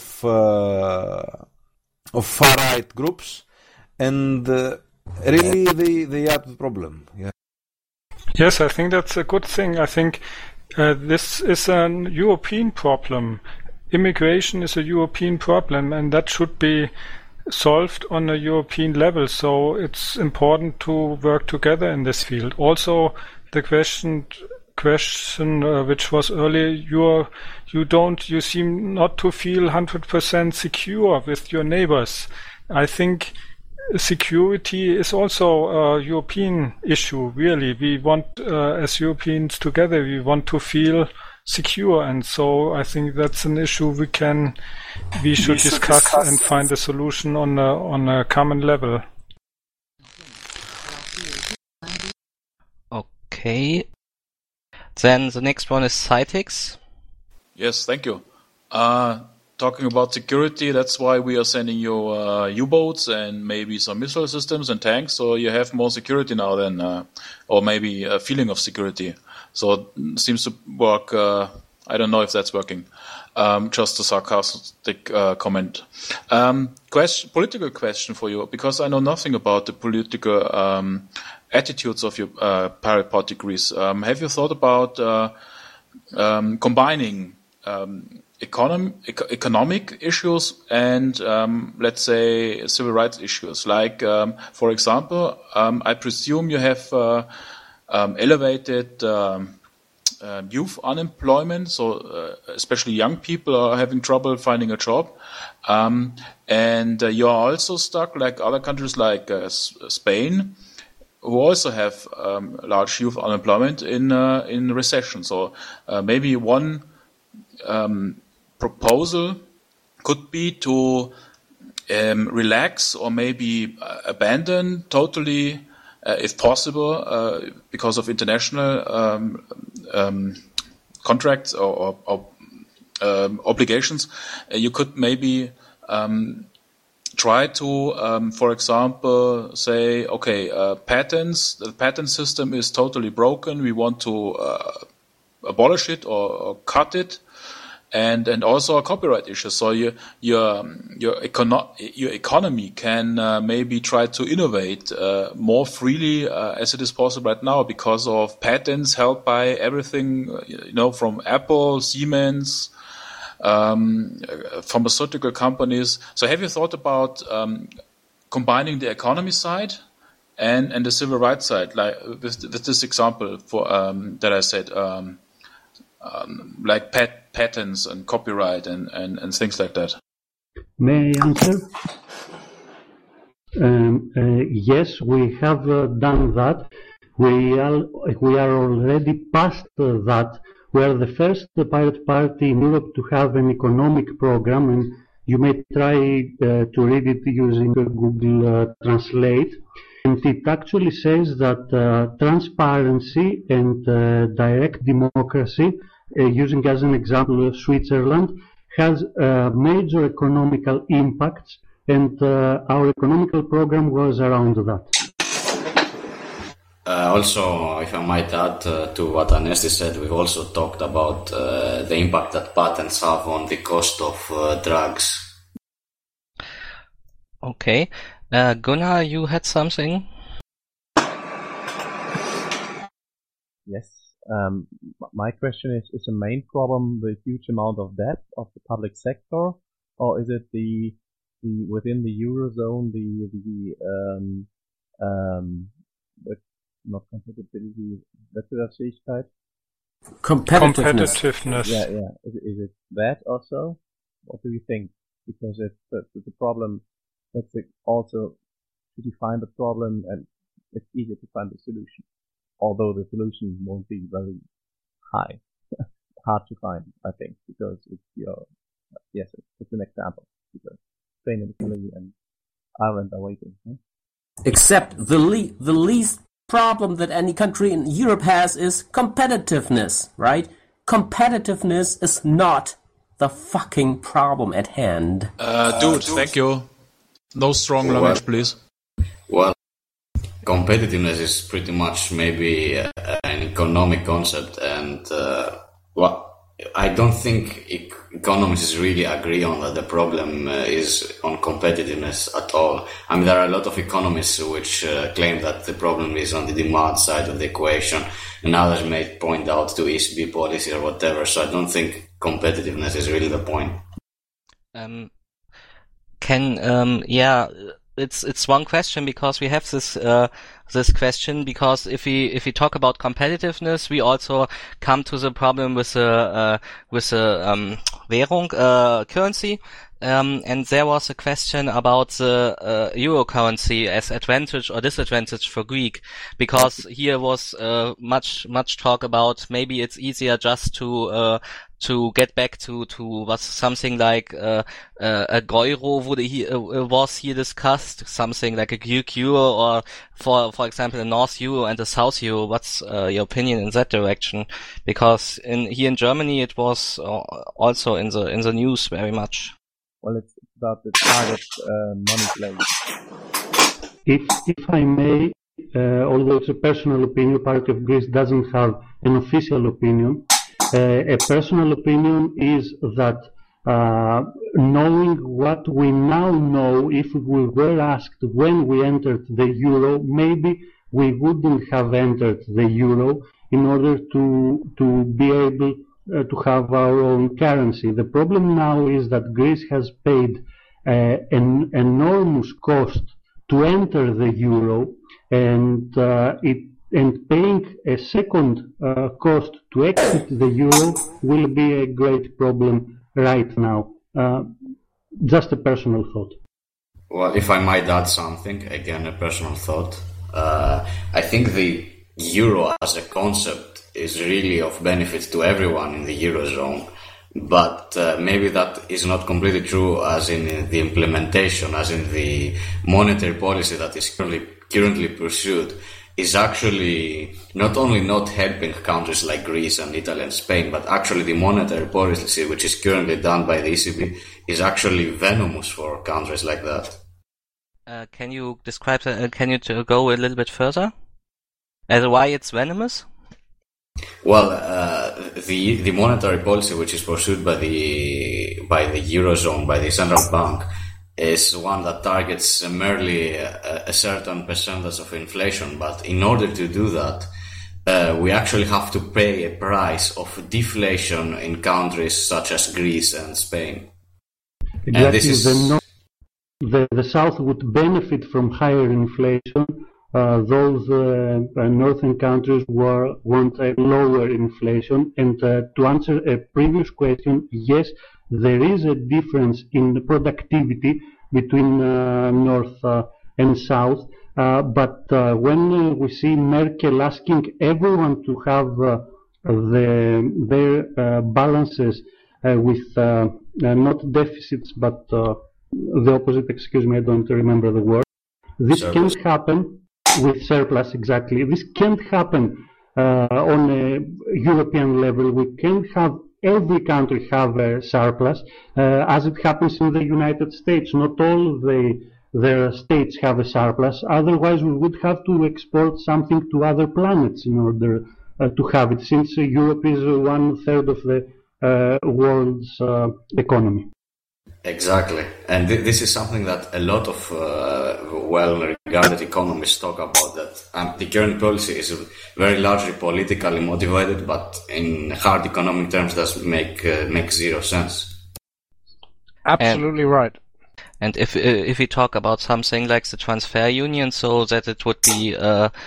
far-right groups, and really they are the problem. Yeah. Yes, I think that's a good thing. I think this is an European problem. immigration is a European problem, and that should be solved on a European level. So it's important to work together in this field. Also, the question which was earlier, you seem not to feel 100% secure with your neighbors. I think security is also a European issue, really. We want, as Europeans together, we want to feel secure, and so I think that's an issue we should discuss and find a solution on a common level. Okay. Then the next one is Cytix. Yes, thank you. Talking about security, that's why we are sending you U-boats and maybe some missile systems and tanks, so you have more security now than, or maybe a feeling of security. So it seems to work. I don't know if that's working. Just a sarcastic comment. Political question for you, because I know nothing about the political attitudes of your Pirate Party Greece. Have you thought about combining economic issues and, let's say, civil rights issues? Like, for example, I presume you have elevated youth unemployment, so especially young people are having trouble finding a job, and you are also stuck, like other countries like Spain, who also have large youth unemployment in recession. So maybe one proposal could be to relax or maybe abandon totally, if possible, because of international contracts or obligations. You could maybe try to, for example, say, okay, patents. The patent system is totally broken. We want to abolish it or cut it. And also a copyright issue. So your economy can maybe try to innovate more freely as it is possible right now because of patents held by everything, from Apple, Siemens, pharmaceutical companies. So have you thought about combining the economy side and the civil rights side, like with this example for that I said? Like patents and copyright and things like that. May I answer? Yes, we have done that. We are already past that. We are the first Pirate Party in Europe to have an economic program, and you may try to read it using Google Translate. And it actually says that transparency and direct democracy, using as an example Switzerland, has major economical impacts, and our economical program was around that. Also, if I might add to what Anesti said, we've also talked about the impact that patents have on the cost of drugs. Okay. Gunnar, you had something? Yes. My question is the main problem the huge amount of debt of the public sector, or is it the within the Eurozone, not compatibility, Wettbewerbsfähigkeit? Competitiveness. Yeah. Is it that also? What do you think? Because it's the problem. That's also to define the problem, and it's easier to find the solution. Although the solution won't be very hard to find, I think, because it's an example. Because Spain and Italy and Ireland are waiting. Except the least problem that any country in Europe has is competitiveness, right? Competitiveness is not the fucking problem at hand. Dude, thank you. No strong language, please. Well, competitiveness is pretty much maybe an economic concept, and I don't think economists really agree on that the problem is on competitiveness at all. I mean, there are a lot of economists which claim that the problem is on the demand side of the equation, and others may point out to ECB policy or whatever, so I don't think competitiveness is really the point. It's one question because we have this question because if we talk about competitiveness, we also come to the problem with the Währung currency. And there was a question about the euro currency as advantage or disadvantage for Greek, because here was much talk about maybe it's easier just to get back to was something like a Euro was here discussed, something like a Greek euro, or for example a North euro and a South euro. What's your opinion in that direction? Because here in Germany it was also in the news very much. Well, it's about the target money play. If I may, although it's a personal opinion, Party of Greece doesn't have an official opinion. A personal opinion is that knowing what we now know, if we were asked when we entered the euro, maybe we wouldn't have entered the euro in order to be able to have our own currency. The problem now is that Greece has paid an enormous cost to enter the euro, and paying a second cost to exit the euro will be a great problem right now. Just a personal thought. Well, if I might add something, again a personal thought, I think the euro as a concept is really of benefit to everyone in the Eurozone, but maybe that is not completely true as in the implementation, as in the monetary policy that is currently pursued, is actually not only not helping countries like Greece and Italy and Spain, but actually the monetary policy which is currently done by the ECB is actually venomous for countries like that. Can you describe that? Can you go a little bit further as why it's venomous? Well, the monetary policy which is pursued by the Eurozone, by the central bank, is one that targets merely a certain percentage of inflation. But in order to do that, we actually have to pay a price of deflation in countries such as Greece and Spain. Exactly. And this is... the South would benefit from higher inflation. Those northern countries want a lower inflation. And to answer a previous question, yes, there is a difference in productivity between North and South. But when we see Merkel asking everyone to have their balances with not deficits, but the opposite, excuse me, I don't remember the word. This can't happen. With surplus, exactly. This can't happen on a European level. We can't have every country have a surplus, as it happens in the United States. Not all their states have a surplus. Otherwise, we would have to export something to other planets in order to have it, since Europe is 1/3 of the world's economy. Exactly. And this is something that a lot of well-regarded economists talk about, that the current policy is very largely politically motivated, but in hard economic terms does make zero sense. Absolutely right. And if we talk about something like the transfer union, so that it would be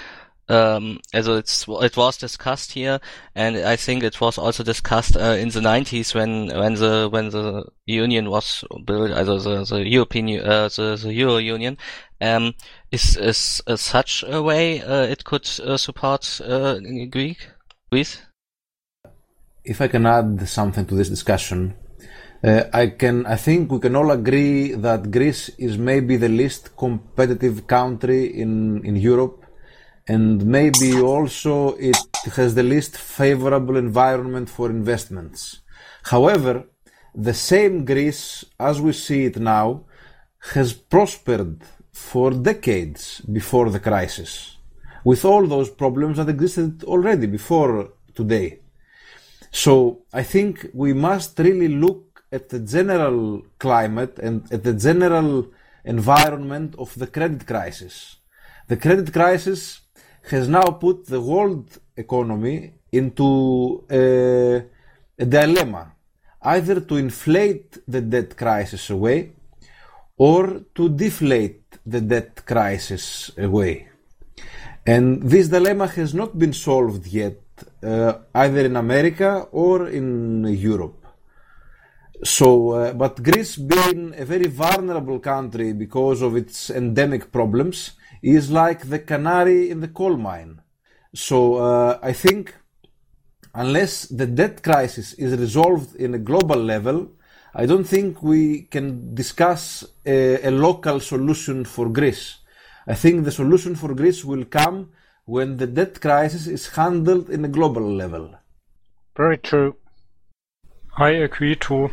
it was discussed here, and I think it was also discussed in the 90s when the union was built, the European the Euro Union. Is such a way it could support Greece? If I can add something to this discussion, I think we can all agree that Greece is maybe the least competitive country in Europe. And maybe also it has the least favorable environment for investments. However, the same Greece, as we see it now, has prospered for decades before the crisis, with all those problems that existed already before today. So I think we must really look at the general climate and at the general environment of the credit crisis. The credit crisis has now put the world economy into a dilemma. either to inflate the debt crisis away or to deflate the debt crisis away. And this dilemma has not been solved yet, either in America or in Europe. So, but Greece, being a very vulnerable country because of its endemic problems, is like the canary in the coal mine. So, I think unless the debt crisis is resolved in a global level, I don't think we can discuss a local solution for Greece. I think the solution for Greece will come when the debt crisis is handled in a global level. Very true. I agree too.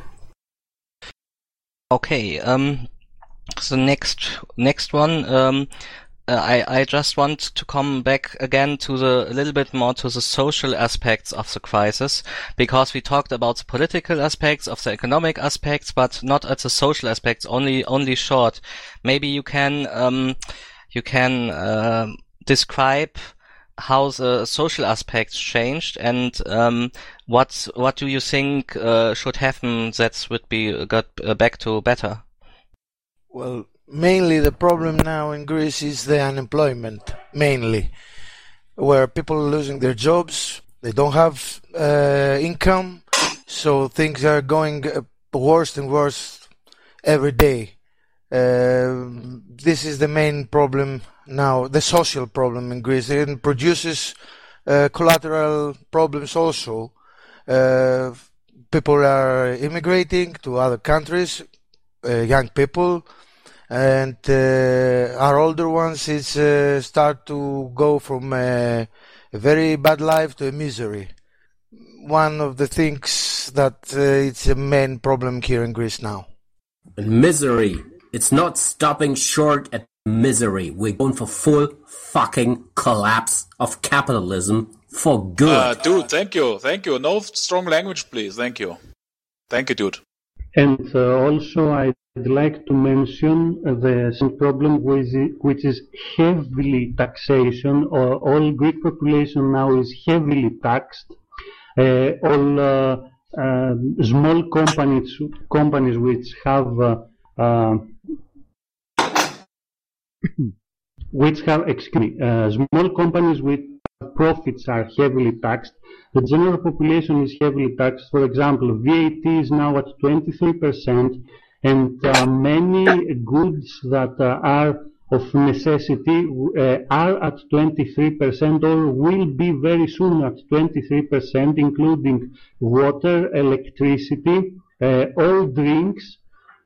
Okay, the next one, I just want to come back again to a little bit more to the social aspects of the crisis, because we talked about the political aspects of the economic aspects, but not at the social aspects, only short. Maybe you can describe how the social aspects changed, and what do you think should happen that would be got back to better? Well, mainly the problem now in Greece is the unemployment, mainly, where people are losing their jobs, they don't have income, so things are going worse and worse every day. This is the main problem now, the social problem in Greece. It produces collateral problems also. People are immigrating to other countries, young people, and our older ones start to go from a very bad life to a misery. One of the things that it's a main problem here in Greece now. Misery. It's not stopping short at misery. We're going for full fucking collapse of capitalism for good. Dude, thank you. No strong language, please. Thank you, dude. And also I'd like to mention the same problem which is heavily taxation. All Greek population now is heavily taxed. All small companies which have small companies with profits are heavily taxed. The general population is heavily taxed. For example, VAT is now at 23%, and many goods that are of necessity are at 23% or will be very soon at 23%, including water, electricity, all drinks.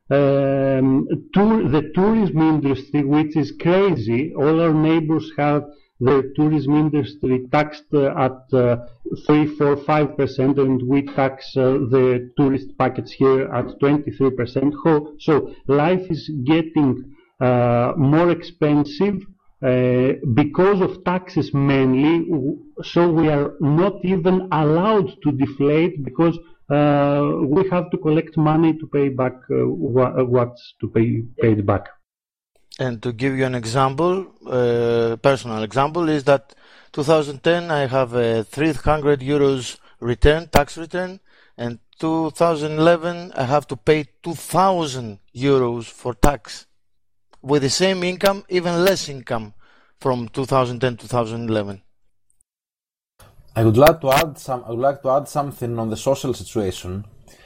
The tourism industry, which is crazy. All our neighbors have their tourism industry taxed at 3, 4, 5%, and we tax the tourist package here at 23%. So life is getting more expensive because of taxes mainly. So we are not even allowed to deflate because we have to collect money to pay back what's to be paid back. And to give you an example, personal example, is that 2010 I have a 300 euros tax return, and 2011 I have to pay 2,000 euros for tax. With the same income, even less income from 2010 to 2011. I would like to add something on the social situation.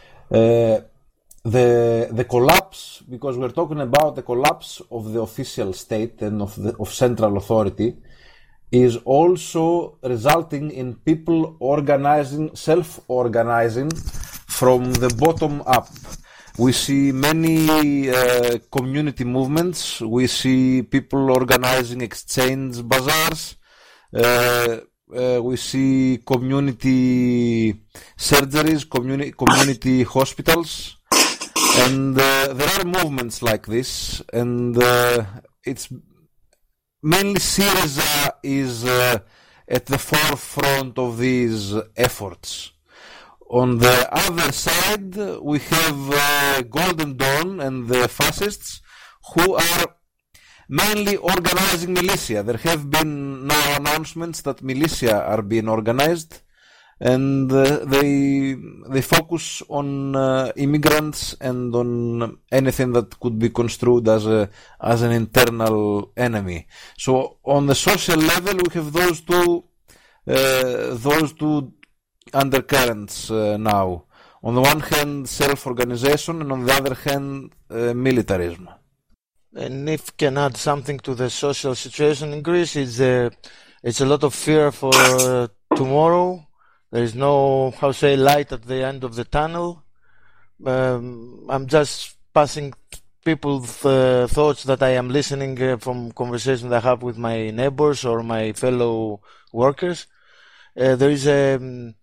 The collapse, because we're talking about the collapse of the official state and of central authority, is also resulting in people self-organizing from the bottom up. We see many community movements. We see people organizing exchange bazaars. We see community surgeries, community hospitals. And there are movements like this, and it's mainly Syriza is at the forefront of these efforts. On the other side, we have Golden Dawn and the fascists, who are mainly organizing militia. There have been now announcements that militia are being organized, and they focus on immigrants and on anything that could be construed as an internal enemy. So on the social level, we have those two undercurrents now. On the one hand, self-organization, and on the other hand, militarism. And if you can add something to the social situation in Greece, it's a lot of fear for tomorrow. There is no, light at the end of the tunnel. I'm just passing people's thoughts that I am listening from conversations I have with my neighbors or my fellow workers. There is a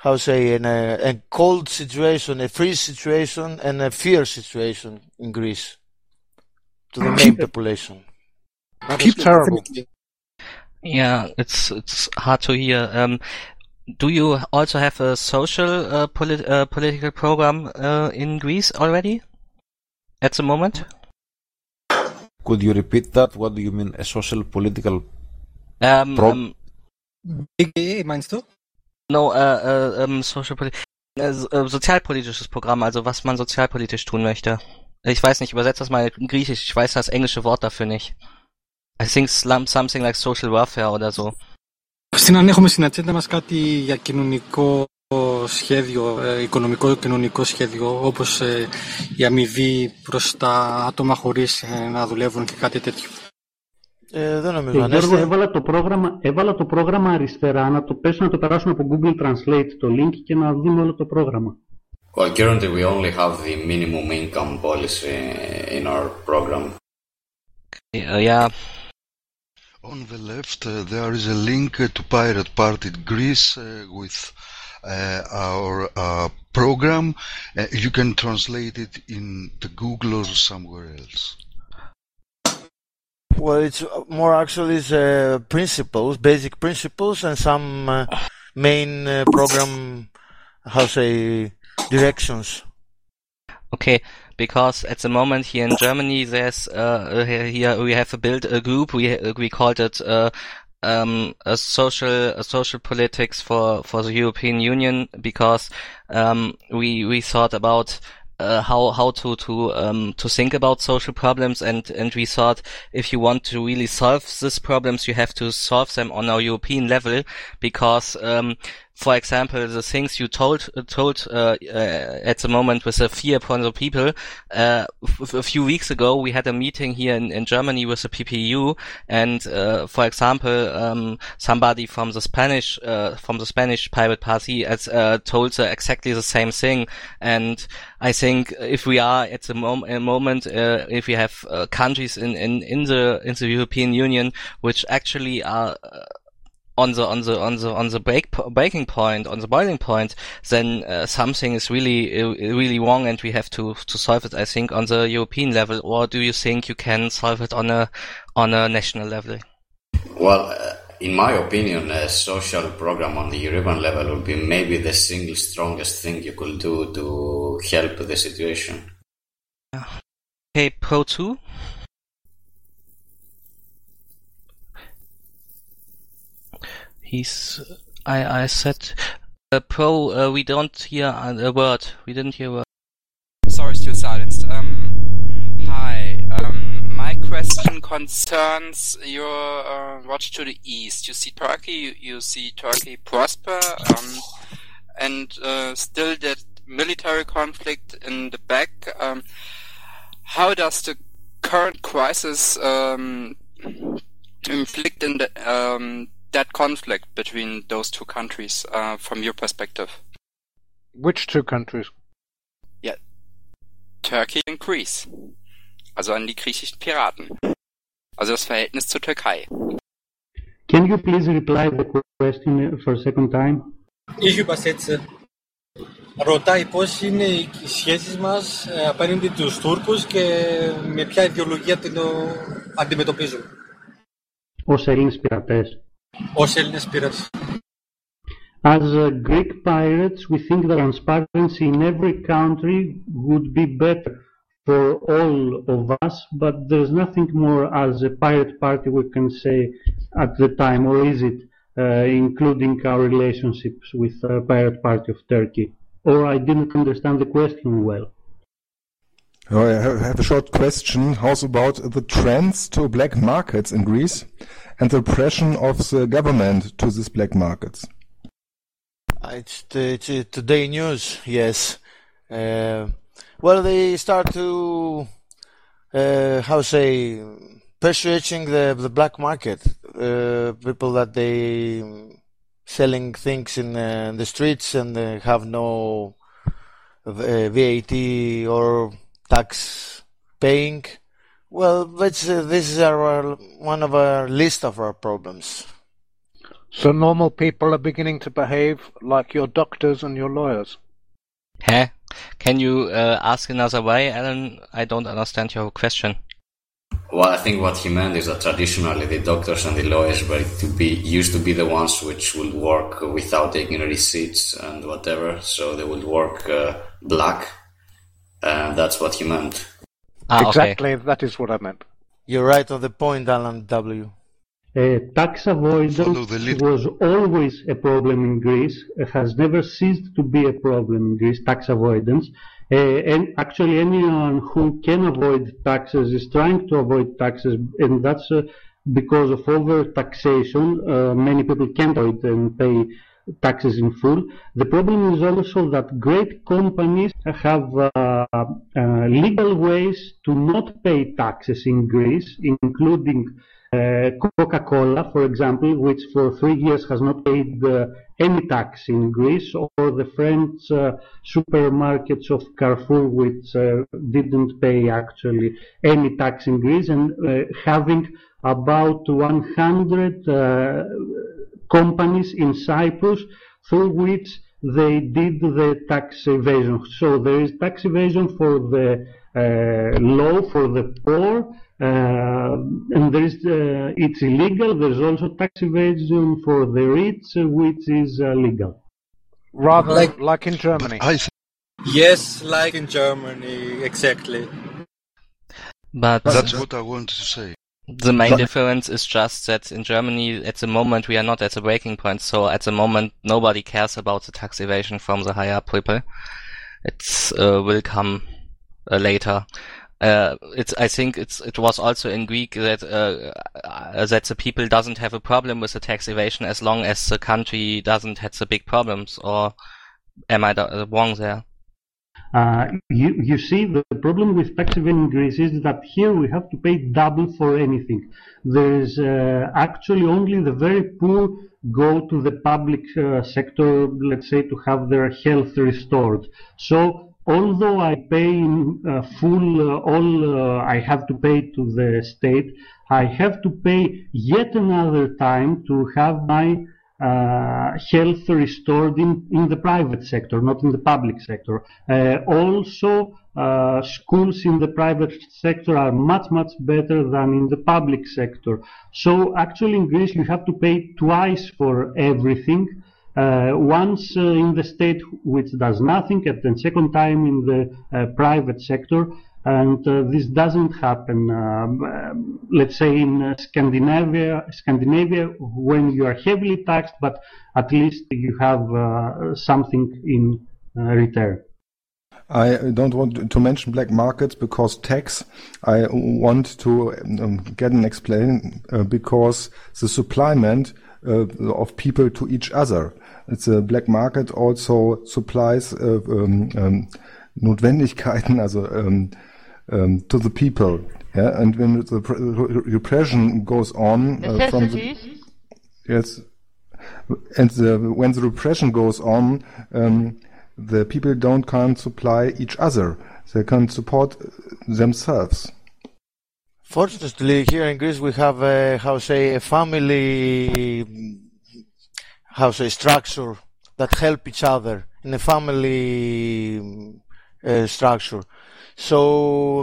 cold situation, a freeze situation, and a fear situation in Greece to the main population. Keep terrible. Yeah, it's hard to hear. Do you also have a social political program in Greece already at the moment? Could you repeat that? What do you mean, a social political program? Meinst du? No, sozialpolitisches Programm, also was man sozialpolitisch tun möchte. Ich weiß nicht, übersetzt das mal in Griechisch, ich weiß das englische Wort dafür nicht. I think something like social welfare oder so. Στην αν έχουμε στην ατζέντα μας κάτι για κοινωνικό σχέδιο, οικονομικό κοινωνικό σχέδιο, όπως η αμοιβή προς τα άτομα χωρίς να δουλεύουν και κάτι τέτοιο. Δεν νομίζω. Γιώργο, έβαλα το πρόγραμμα αριστερά, να το περάσουμε από Google Translate το link και να δούμε όλο το πρόγραμμα. Well, currently we only have the minimum income policy in our program. Yeah. On the left, there is a link to Pirate Party Greece with our program. You can translate it into Google or somewhere else. Well, it's more actually principles, basic principles, and some main program, directions. Okay, because at the moment here in Germany, there's here we have built a group. We called it a social politics for the European Union, because we thought about how to think about social problems, and we thought if you want to really solve these problems, you have to solve them on a European level, because for example, the things you told at the moment with the fear upon the people. A few weeks ago, we had a meeting here in Germany with the PPU, and for example, somebody from the Spanish Pirate Party told exactly the same thing. And I think if we are at the moment, if we have countries in the European Union which actually are on the breaking point, on the boiling point, then something is really wrong, and we have to solve it, I think, on the European level. Or do you think you can solve it on a national level? Well, in my opinion, a social program on the European level would be maybe the single strongest thing you could do to help the situation. Okay, Pro 2. I said, Pro, we don't hear a word. We didn't hear a word. Sorry, still silenced. Hi. My question concerns your watch to the east. You see Turkey, you see Turkey prosper, and still that military conflict in the back. How does the current crisis inflict in that conflict between those two countries, from your perspective? Which two countries? Yeah, Turkey and Greece. Also an die griechischen Piraten. Also das Verhältnis zur Türkei. Can you please reply the question for a second time? Ich übersetze. Ρωτάει πώς είναι οι σχέσεις μας απέναντι τους Τούρκους και με ποια ιδεολογία την αντιμετωπίζουν. Ως Έλληνες πειρατές. Ως Έλληνες πειρατές. As Greek pirates, we think that transparency in every country would be better for all of us, but there's nothing more as a pirate party we can say at the time, or is it including our relationships with the Pirate Party of Turkey? Or I didn't understand the question well. I have a short question. How's about the trends to black markets in Greece and the oppression of the government to these black markets? It's today news, yes. Well, they start to, persuading the black market. People that they selling things in the streets and they have no VAT or tax paying. Well, this is one of our list of our problems. So normal people are beginning to behave like your doctors and your lawyers. Huh? Can you ask another way, Alan? I don't understand your question. Well, I think what he meant is that traditionally the doctors and the lawyers used to be the ones which would work without taking receipts and whatever, so they would work black. That's what he meant. Exactly, okay. That is what I meant. You're right on the point, Alan W. Tax avoidance was always a problem in Greece. It has never ceased to be a problem in Greece, tax avoidance. And actually anyone who can avoid taxes is trying to avoid taxes, and that's because of over-taxation. Many people can't avoid and pay taxes in full. The problem is also that great companies have legal ways to not pay taxes in Greece, including Coca-Cola, for example, which for 3 years has not paid any tax in Greece, or the French supermarkets of Carrefour, which didn't pay actually any tax in Greece, and having about 100 companies in Cyprus through which they did the tax evasion. So there is tax evasion for the low, for the poor, and there is it's illegal. There's also tax evasion for the rich, which is legal. Rather like in Germany. Yes, like in Germany, exactly. But that's what I wanted to say. The main difference is just that in Germany, at the moment, we are not at the breaking point. So at the moment, nobody cares about the tax evasion from the higher people. It will come later. I think it was also in Greek that the people doesn't have a problem with the tax evasion as long as the country doesn't have the big problems. Or am I wrong there? You see, the problem with tax evasion in Greece is that here we have to pay double for anything. There is actually only the very poor go to the public sector, let's say, to have their health restored. So although I pay in full all I have to pay to the state, I have to pay yet another time to have my health restored in the private sector, not in the public sector. Also, schools in the private sector are much better than in the public sector. So actually in Greece you have to pay twice for everything. Once in the state, which does nothing, and then second time in the private sector. And this doesn't happen, let's say, in Scandinavia, when you are heavily taxed, but at least you have something in return. I don't want to mention black markets because tax. I want to get an explanation because the supplement of people to each other. It's a black market also supplies Notwendigkeiten, also to the people, yeah. And when the repression goes on from the yes, and when the repression goes on, the people can't supply each other. They can't support themselves. Fortunately, here in Greece we have a family structure that help each other in a family structure. So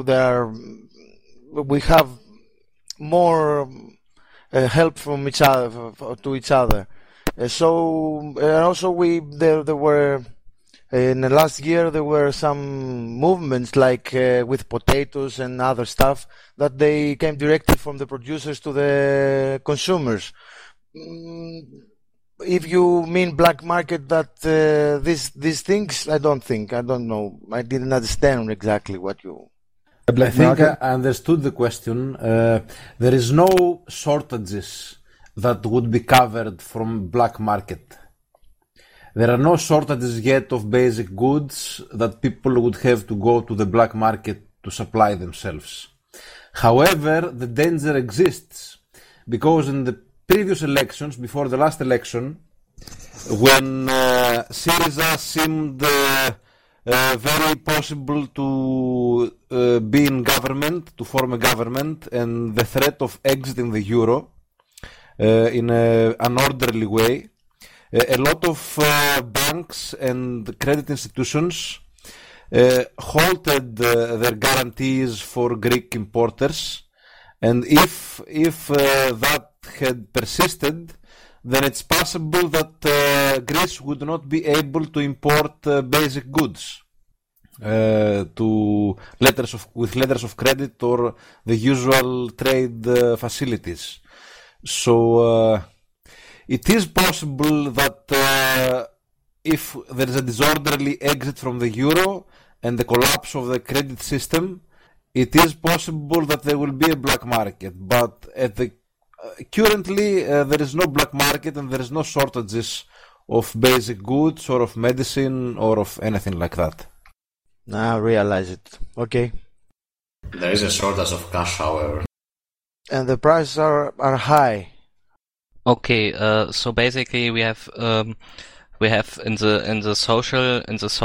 we have more help from each other to each other. So also there were in the last year there were some movements like with potatoes and other stuff that they came directly from the producers to the consumers. if you mean black market, that these things, I don't know. I didn't understand exactly what you. I think I understood the question. There is no shortages that would be covered from black market. There are no shortages yet of basic goods that people would have to go to the black market to supply themselves. However, the danger exists because in the previous elections, before the last election, when Syriza seemed very possible to be in government, to form a government, and the threat of exiting the euro in an orderly way, a lot of banks and credit institutions halted their guarantees for Greek importers, and if that had persisted, then it's possible that Greece would not be able to import basic goods with letters of credit or the usual trade facilities. So it is possible that if there is a disorderly exit from the euro and the collapse of the credit system, it is possible that there will be a black market. But currently there is no black market and there is no shortages of basic goods or of medicine or of anything like that. Now I realize it. Okay. There is a shortage of cash, however. And the prices are high. Okay, so basically we have in the social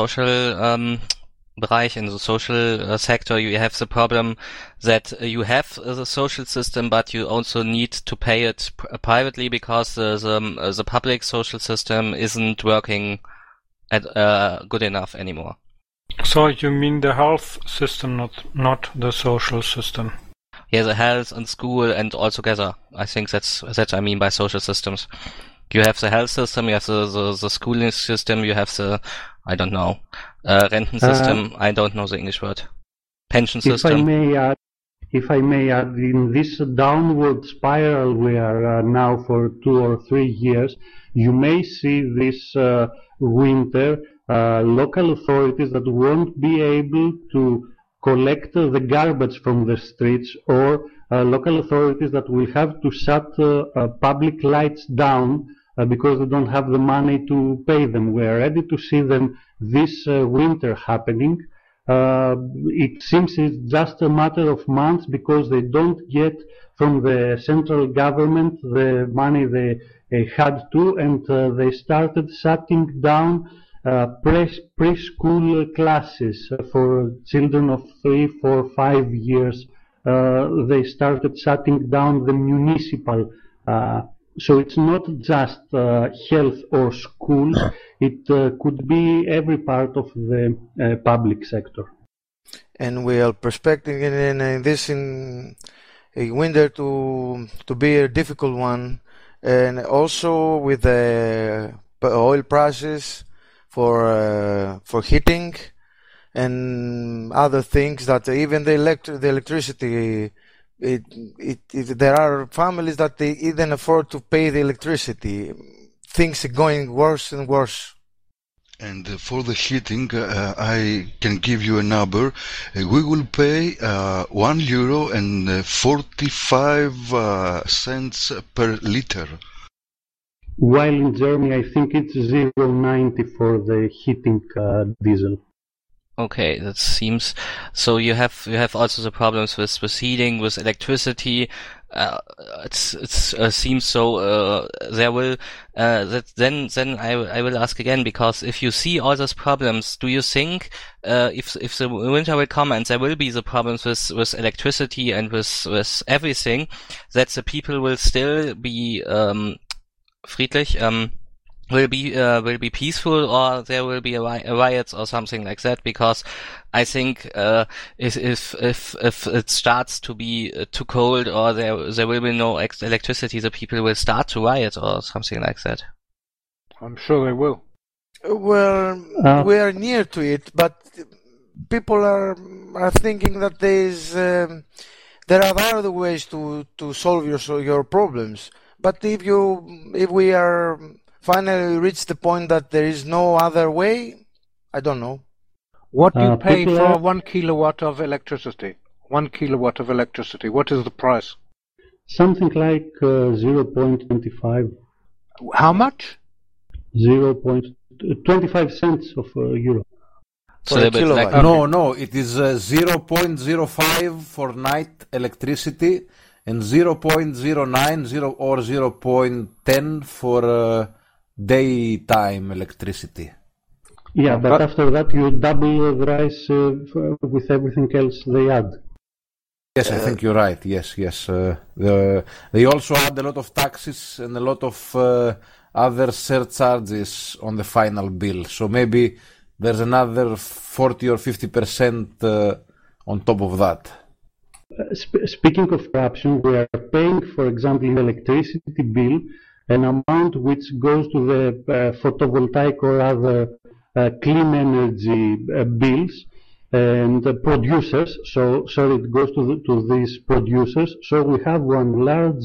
Bereich, in the social sector, you have the problem that you have the social system, but you also need to pay it privately because the public social system isn't working good enough anymore. So you mean the health system, not the social system? Yeah, the health and school and all together. I think that's I mean by social systems. You have the health system, you have the schooling system, you have the, I don't know, Renten system, I don't know the English word. Pension system. If I may add, in this downward spiral we are now for 2 or 3 years, you may see this winter local authorities that won't be able to collect the garbage from the streets, or local authorities that will have to shut public lights down because they don't have the money to pay them. We are ready to see them this winter happening. It seems it's just a matter of months because they don't get from the central government the money they had to, and they started shutting down preschool classes for children of 3, 4, 5 years. They started shutting down the municipal. So it's not just health or schools, it could be every part of the public sector. And we are expecting in a winter to be a difficult one, and also with the oil prices for heating and other things, that even the electricity, there are families that they even afford to pay the electricity. Things are going worse and worse. And for the heating, I can give you a number. We will pay €1 and 45 cents per liter. While in Germany, I think it's 0.90 for the heating diesel. Okay, that seems so. You have also the problems with heating, with electricity. It seems so. There will then I will ask again, because if you see all those problems, do you think if the winter will come and there will be the problems with electricity and with everything, that the people will still be friedlich? Will be peaceful, or there will be riots or something like that? Because I think if it starts to be too cold, or there will be no electricity, the people will start to riot or something like that. I'm sure they will. Well, we are near to it, but people are thinking that there are other ways to solve your problems. But if we are finally reach the point that there is no other way? I don't know. What do you pay for 1 kilowatt of electricity? 1 kilowatt of electricity. What is the price? Something like 0.25. How much? 0.25 cents of euro. So no, it is 0.05 for night electricity and 0.09 or 0.10 for daytime electricity. Yeah, but after that you double the price with everything else they add. Yes, I think you're right. Yes. They also add a lot of taxes and a lot of other surcharges on the final bill. So maybe there's another 40 or 50% on top of that. Speaking of corruption, we are paying, for example, in the electricity bill, an amount which goes to the photovoltaic or other clean energy bills and producers. So it goes to these producers. So we have one large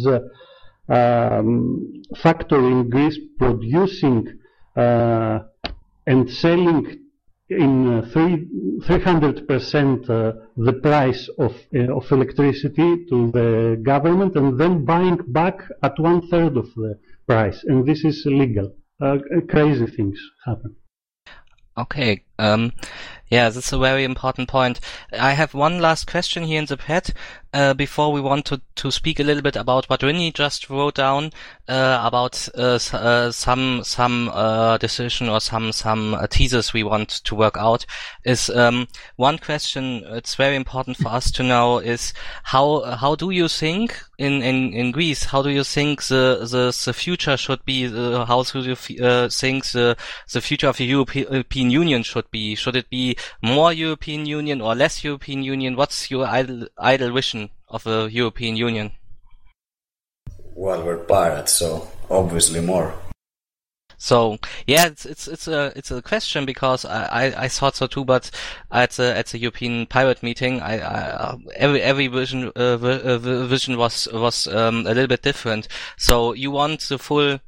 factory in Greece producing and selling in 300% the price of electricity to the government, and then buying back at 1/3 of the price. And this is illegal. Crazy things happen. Okay. Yeah, that's a very important point. I have one last question here in the pad before we want to speak a little bit about what Rini just wrote down about some decision or some thesis we want to work out. Is one question it's very important for us to know is how do you think in Greece, how do you think the future should be? How do you think the future of the European Union should be? Should it be more European Union or less European Union? What's your ideal vision of a European Union? Well, we're pirates, so obviously more. So yeah, it's a question because I thought so too, but at the European Pirate meeting, every vision was a little bit different. So you want the full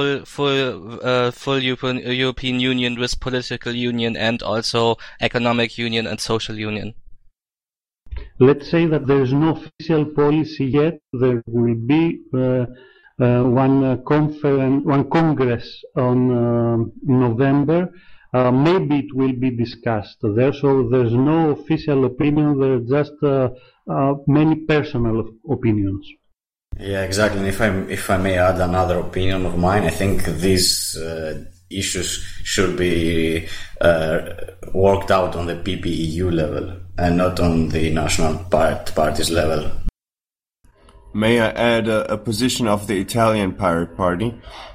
European Union with political union and also economic union and social union. Let's say that there is no official policy yet. There will be one congress on November. Maybe it will be discussed there. So there's no official opinion. There's just many personal opinions. Yeah, exactly. And if I may add another opinion of mine, I think these issues should be worked out on the PPEU level and not on the national parties level. May I add a position of the Italian Pirate Party?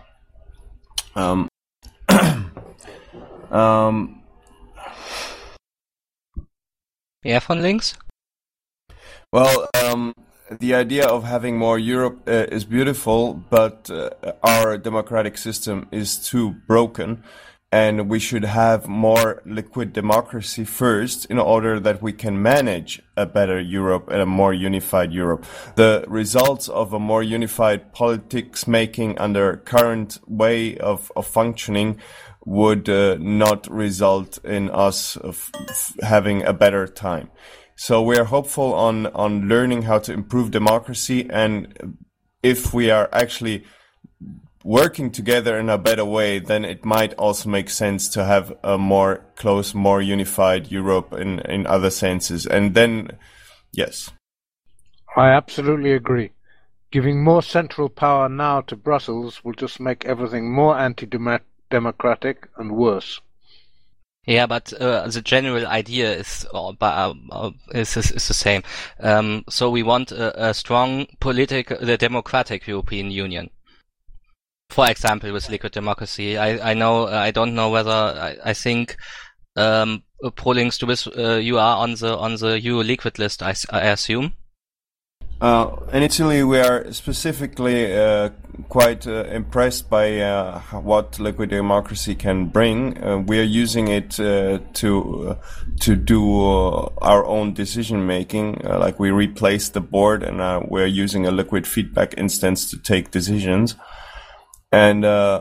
Yeah, von links? Well, the idea of having more Europe is beautiful, but our democratic system is too broken, and we should have more liquid democracy first in order that we can manage a better Europe and a more unified Europe. The results of a more unified politics making under current way of functioning would not result in us having a better time. So we are hopeful on learning how to improve democracy, and if we are actually working together in a better way, then it might also make sense to have a more close, more unified Europe in other senses. And then, yes. I absolutely agree. Giving more central power now to Brussels will just make everything more anti-democratic and worse. Yeah, but the general idea is the same. So we want a strong democratic European Union. For example, with liquid democracy, I don't know whether I think polling you are on the Euro liquid list. I assume. In Italy, we are specifically quite impressed by what liquid democracy can bring. We are using it to do our own decision making. Like we replaced the board, and we're using a liquid feedback instance to take decisions. and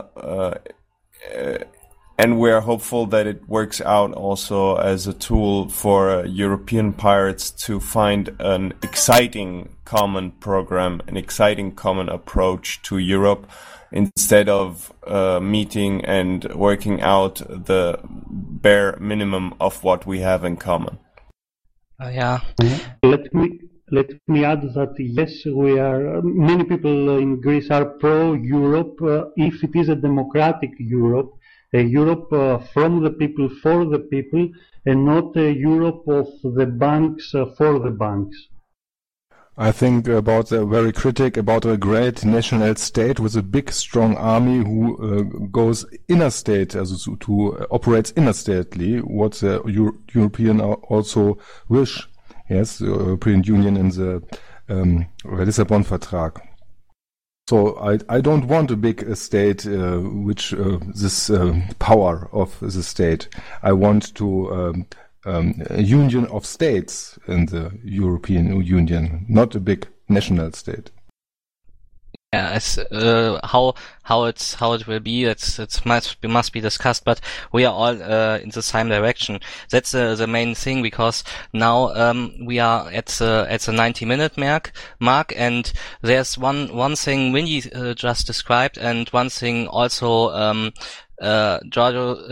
we're hopeful that it works out also as a tool for European pirates to find an exciting common program, an exciting common approach to Europe, instead of meeting and working out the bare minimum of what we have in common. Yeah. Let me add that yes, many people in Greece are pro-Europe if it is a democratic Europe, a Europe from the people for the people, and not a Europe of the banks for the banks. I think about very critic about a great national state with a big strong army who goes interstate, operates interstately, what the European also wish. Yes, the European Union in the Lissabon Vertrag. So I don't want a big state which this power of the state. I want to a union of states in the European Union, not a big national state. Yeah, it's, how it will be, it must be discussed, but we are all in the same direction. That's the main thing, because now we are at the 90-minute mark, and there's one thing Winnie just described, and one thing also Giorgio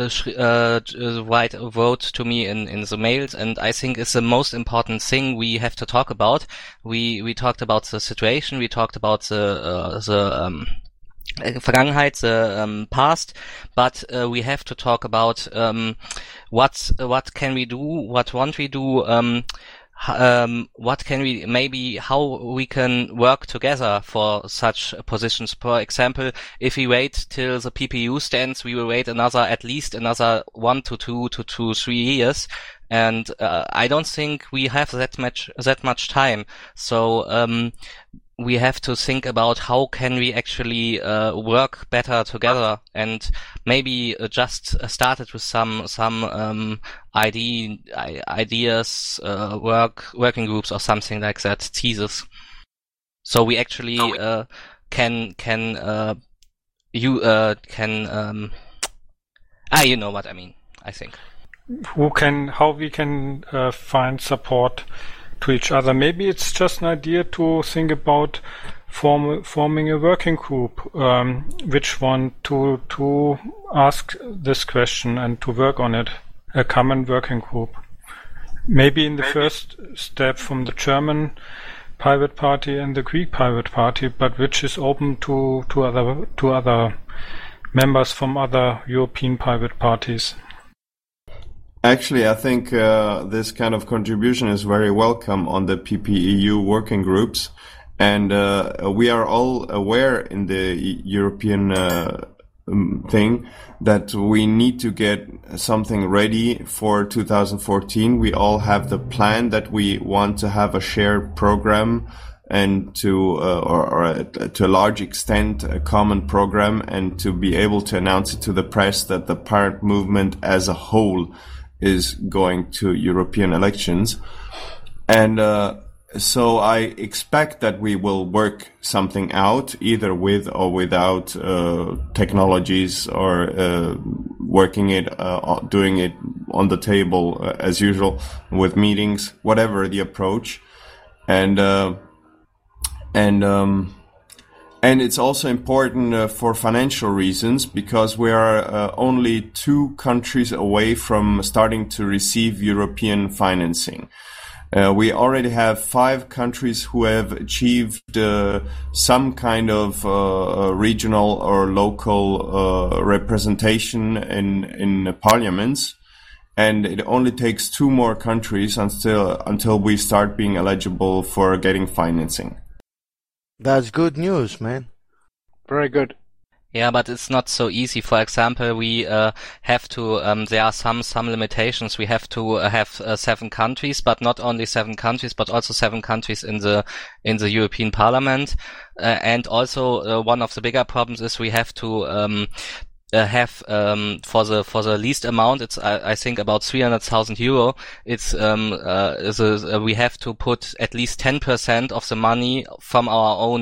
wrote to me in the mails, and I think it's the most important thing we have to talk about. We talked about the situation, we talked about the Vergangenheit, the past, but we have to talk about what can we do, what won't we do, what can we, maybe how we can work together for such positions. For example, if we wait till the PPU stands, we will wait at least another 1 to 2 to 3 years. And I don't think we have that much time. So we have to think about how can we actually work better together, and maybe just start it with some ideas, working groups or something like that, thesis. So we actually you know what I mean, I think. How we can find support to each other. Maybe it's just an idea to think about forming a working group, which want to ask this question and to work on it, a common working group. Maybe in the first step from the German Pirate Party and the Greek Pirate Party, but which is open to other members from other European pirate parties. Actually, I think this kind of contribution is very welcome on the PPEU working groups, and we are all aware in the European thing that we need to get something ready for 2014. We all have the plan that we want to have a shared program, and to a large extent a common program, and to be able to announce it to the press that the pirate movement as a whole is going to European elections. And so I expect that we will work something out, either with or without technologies, or working it, doing it on the table as usual with meetings, whatever the approach. And it's also important for financial reasons, because we are only 2 countries away from starting to receive European financing. We already have 5 countries who have achieved some kind of regional or local representation in parliaments, and it only takes 2 more countries until we start being eligible for getting financing. That's good news, man. Very good. Yeah, but it's not so easy. For example, we have to. There are some limitations. We have to have 7 countries, but not only 7 countries, but also 7 countries in the European Parliament. And also, one of the bigger problems is we have to have for the least amount. It's I think about 300,000 euro. It's we have to put at least 10% of the money from our own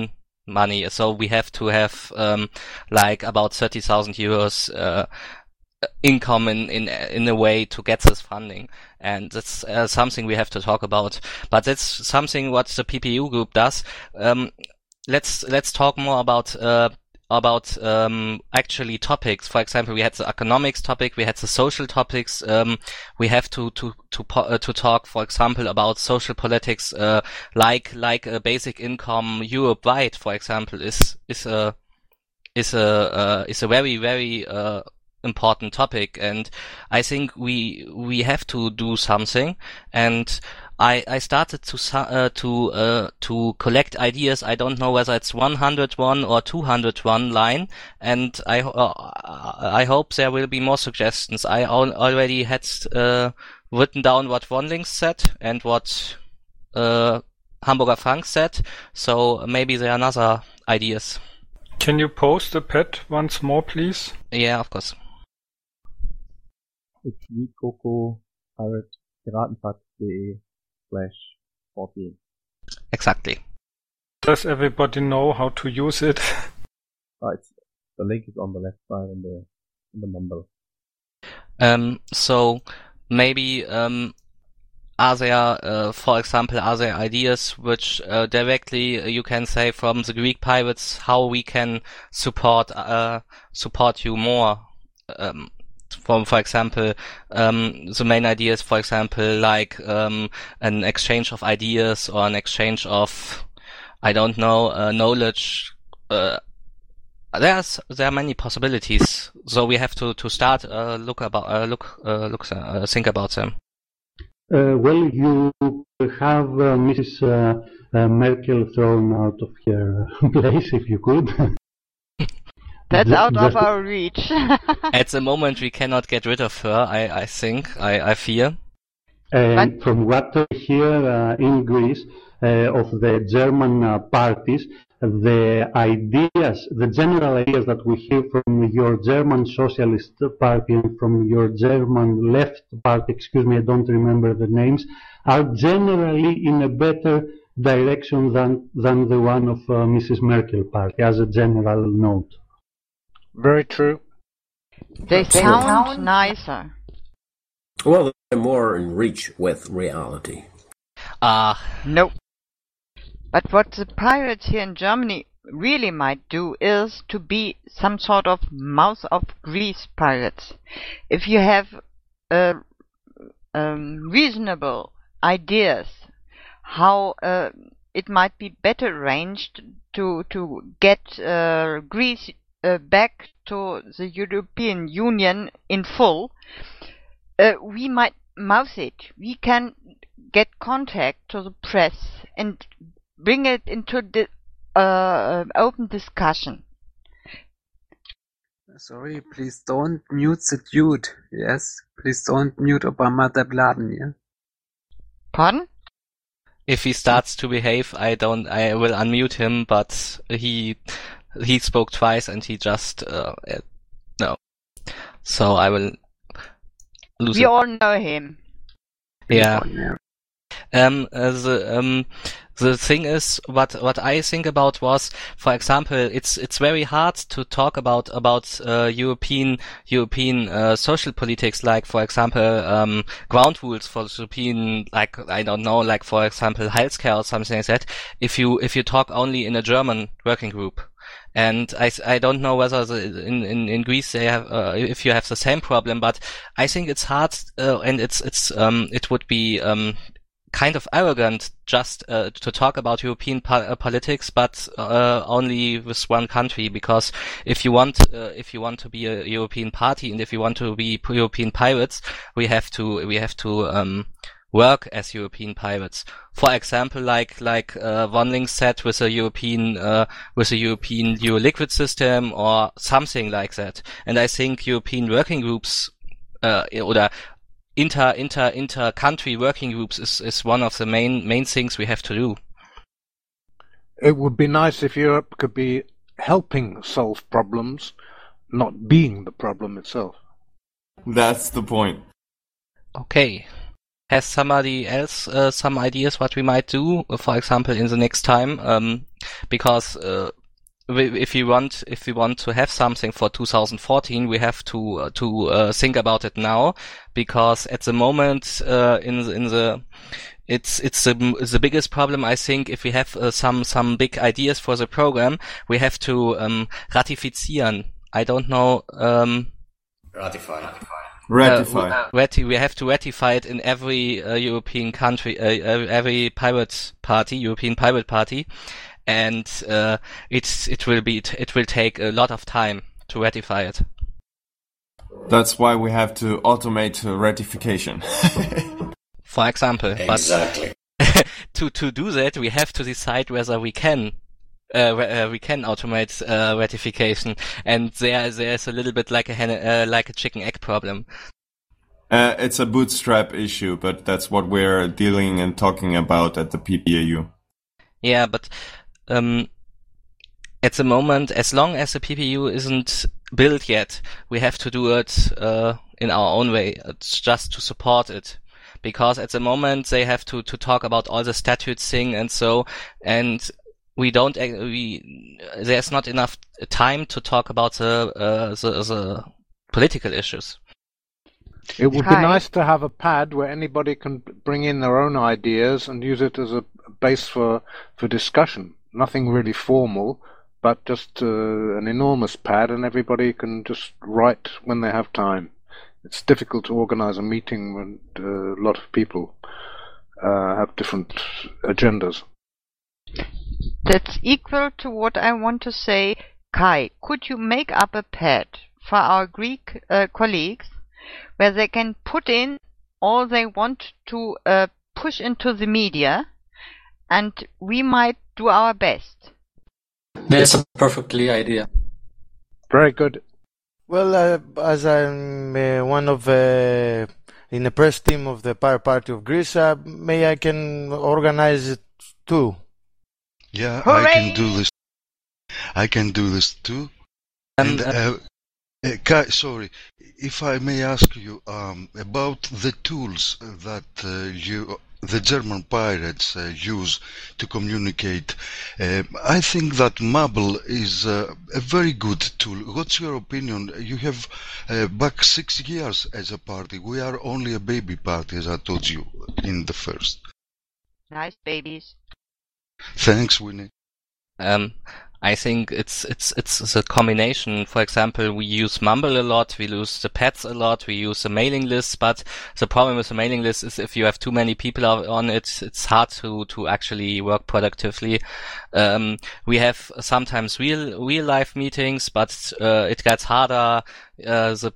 money. So we have to have like about 30,000 euros income in a way to get this funding, and that's something we have to talk about. But that's something what the PPU group does. Let's talk more about actually topics. For example, we had the economics topic, we had the social topics. We have to talk, for example, about social politics, like a basic income Europe-wide, for example, is a very, very important topic, and I think we have to do something. And I started to collect ideas. I don't know whether it's 101 or 201 line, and I hope there will be more suggestions. I already had written down what Wonlings said and what Hamburger Frank said, so maybe there are other ideas. Can you post the pad once more, please? Yeah, of course. It's piratenpad.de/14. Exactly. Does everybody know how to use it? The link is on the left side in the number. So maybe are there, for example, ideas which directly you can say from the Greek pirates how we can support you more? For example, the main ideas, for example, like an exchange of ideas or an exchange of, I don't know, knowledge. There are many possibilities, so we have to start think about them. Well, you have Mrs. Merkel thrown out of her place, if you could. That's out of our reach. At the moment, we cannot get rid of her, I think, I fear. And from what I hear in Greece of the German parties, the general ideas that we hear from your German Socialist Party and from your German Left Party, I don't remember the names, are generally in a better direction than the one of Mrs. Merkel party, as a general note. Very true. They sound nicer. Well, they're more in reach with reality. Nope. But what the pirates here in Germany really might do is to be some sort of mouth of Greece pirates. If you have reasonable ideas how it might be better arranged to get Greece back to the European Union in full, we might mouth it. We can get contact to the press and bring it into the open discussion. Sorry, please don't mute the dude. Yes, please don't mute Obama der Bladen, yeah? Pardon? If he starts to behave, I will unmute him, but he spoke twice and he just no. So I will lose We all know him. Yeah. The thing is, what I think about was, for example, it's very hard to talk about European social politics, like, for example, ground rules for European, like, I don't know, like, for example, healthcare or something like that, if you talk only in a German working group. And I don't know whether in Greece they have if you have the same problem, but I think it's hard and it would be kind of arrogant just to talk about European politics, but only with one country. Because if you want to be a European party and if you want to be European pirates, we have to work as European pirates. For example, like Wonling said, with a European Euroliquid system or something like that. And I think European working groups or inter-country working groups is one of the main things we have to do. It would be nice if Europe could be helping solve problems, not being the problem itself. That's the point. Okay. Has somebody else some ideas what we might do, for example, in the next time? Because if we want to have something for 2014, we have to think about it now, because at the moment it's the biggest problem, I think. If we have some big ideas for the program, we have to ratifizieren. I don't know. Ratify. We have to ratify it in every European country, every European Pirate Party, and it will take a lot of time to ratify it. That's why we have to automate ratification. For example, exactly. But to do that, we have to decide whether we can automate ratification, and there's a little bit like a chicken egg problem. It's a bootstrap issue, but that's what we're dealing and talking about at the PPAU. Yeah, but at the moment, as long as the PPU isn't built yet, we have to do it in our own way. It's just to support it. Because at the moment they have to talk about all the statutes thing and there's not enough time to talk about the political issues. It would be nice to have a pad where anybody can bring in their own ideas and use it as a base for discussion. Nothing really formal, but just an enormous pad, and everybody can just write when they have time. It's difficult to organize a meeting when a lot of people have different agendas. That's equal to what I want to say. Kai, could you make up a pad for our Greek colleagues where they can put in all they want to push into the media, and we might do our best? That's a perfectly idea. Very good. Well, as I'm one of in the press team of the Pirate Party of Greece, may I can organize it too. Yeah, Hooray! I can do this too. And Kai, sorry, if I may ask you about the tools that the German pirates use to communicate. I think that Mabel is a very good tool. What's your opinion? You have back 6 years as a party. We are only a baby party, as I told you in the first. Nice babies. Thanks, Winnie. I think it's a combination. For example, we use Mumble a lot, we use the pads a lot, we use the mailing list, but the problem with the mailing list is if you have too many people on it, it's hard to actually work productively. We have sometimes real life meetings, but it gets harder the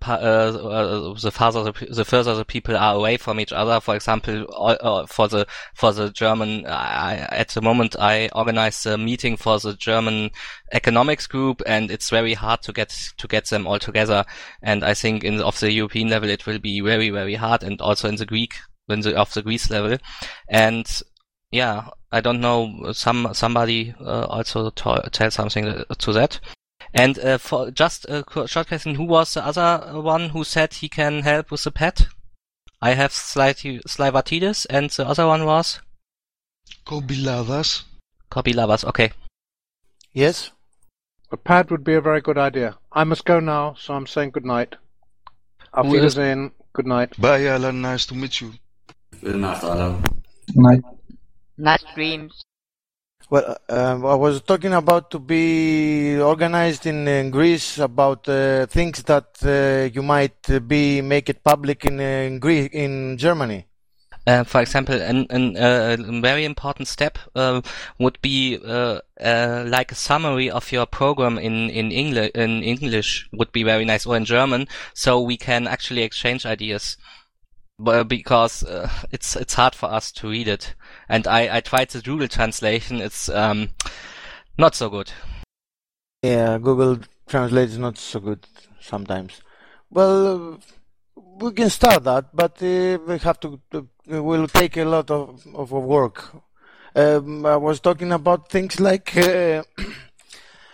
further the people are away from each other. For example, for the German, at the moment I organize a meeting for the German economics group, and it's very hard to get them all together. And I think of the European level it will be very, very hard, and also in the Greece level. And yeah, I don't know, somebody also tell something to that. And for just a short question, who was the other one who said he can help with the pad? I have Slivatidis, and the other one was? Kobilavas. Kobilavas, okay. Yes? A pad would be a very good idea. I must go now, so I'm saying good night. Auf Wiedersehen. Good night. Bye, Alan. Nice to meet you. Good night, Alan. Good night. Nice dreams. Well, I was talking about to be organized in Greece about things that you might make it public in Germany. For example, a very important step would be like a summary of your program in English would be very nice, or in German, so we can actually exchange ideas. Because it's hard for us to read it, and I tried the Google translation. It's not so good. Yeah, Google Translate is not so good sometimes. Well, we can start that, but we have to. It will take a lot of work. I was talking about things like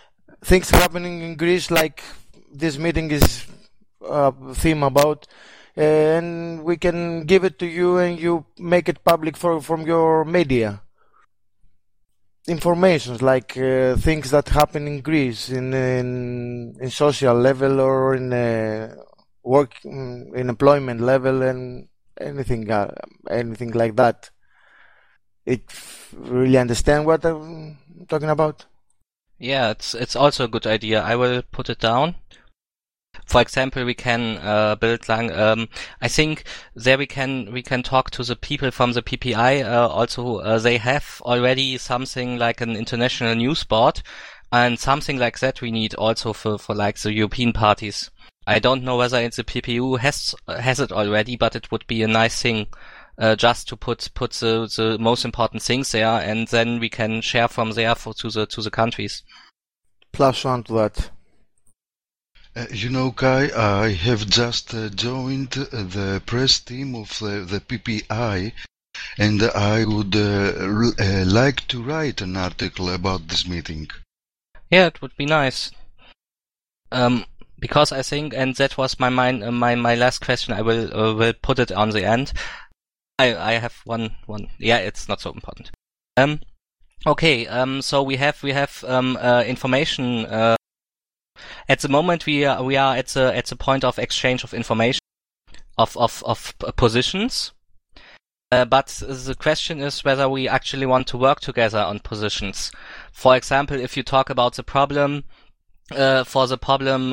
things happening in Greece, like this meeting is theme about. and we can give it to you, and you make it public from your media. Informations like things that happen in Greece in social level or in work in employment level and anything like that. It really understand what I'm talking about? Yeah, it's also a good idea. I will put it down. For example, we can build I think there we can talk to the people from the PPI. Also, they have already something like an international news board, and something like that we need also for like the European parties. I don't know whether the PPU has it already, but it would be a nice thing. Just to put the most important things there, and then we can share from there to the countries. +1 to that. You know, Kai, I have just joined the press team of the PPI, and I would like to write an article about this meeting. Yeah, it would be nice. Because I think, and that was my last question. I will put it on the end. I have one. Yeah, it's not so important. Okay. So we have information. At the moment, we are at the point of exchange of information of positions. But the question is whether we actually want to work together on positions. For example, if you talk about the problem, for the problem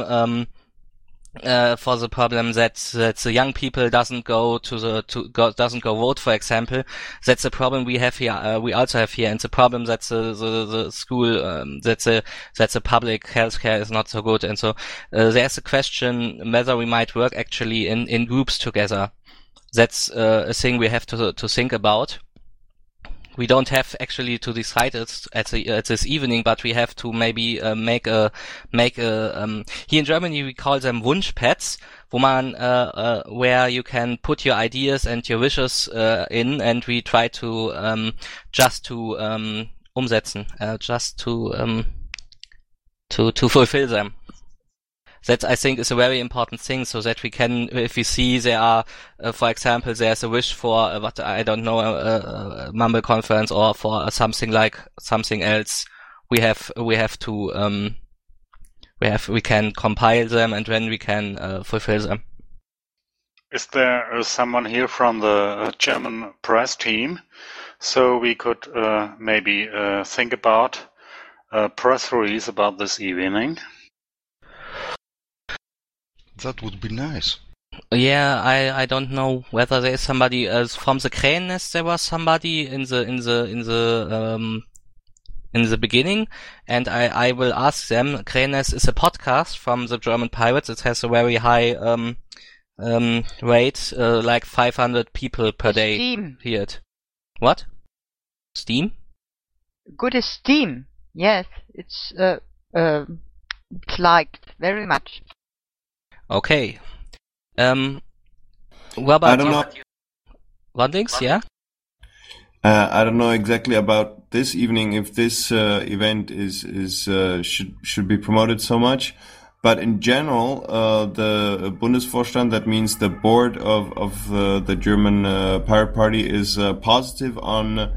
that the young people doesn't go vote, for example, that's a problem we have here. We also have here, and the problem that the school that the public healthcare is not so good, and so there's a question whether we might work actually in groups together. That's a thing we have to think about. We don't have actually to decide it at this evening, but we have to maybe make a here in Germany we call them Wunschpads, where you can put your ideas and your wishes in, and we try to umsetzen, to fulfill them. That I think is a very important thing, so that we can, if we see there are, for example, there's a wish for what I don't know, a Mumble conference or for something else, we can compile them, and then we can fulfill them. Is there someone here from the German press team, so we could maybe think about a press release about this evening? That would be nice. Yeah, I don't know whether there is somebody from the Krähennest. There was somebody in the beginning, and I will ask them. Krähennest is a podcast from the German Pirates. It has a very high rate, like 500 people per day. Steam. Hear it. What? Steam? Good as Steam. Yes, it's liked very much. Okay. What about I don't know. One things, yeah? I don't know exactly about this evening if this event should be promoted so much, but in general, the Bundesvorstand, that means the board of the German Pirate Party, is positive on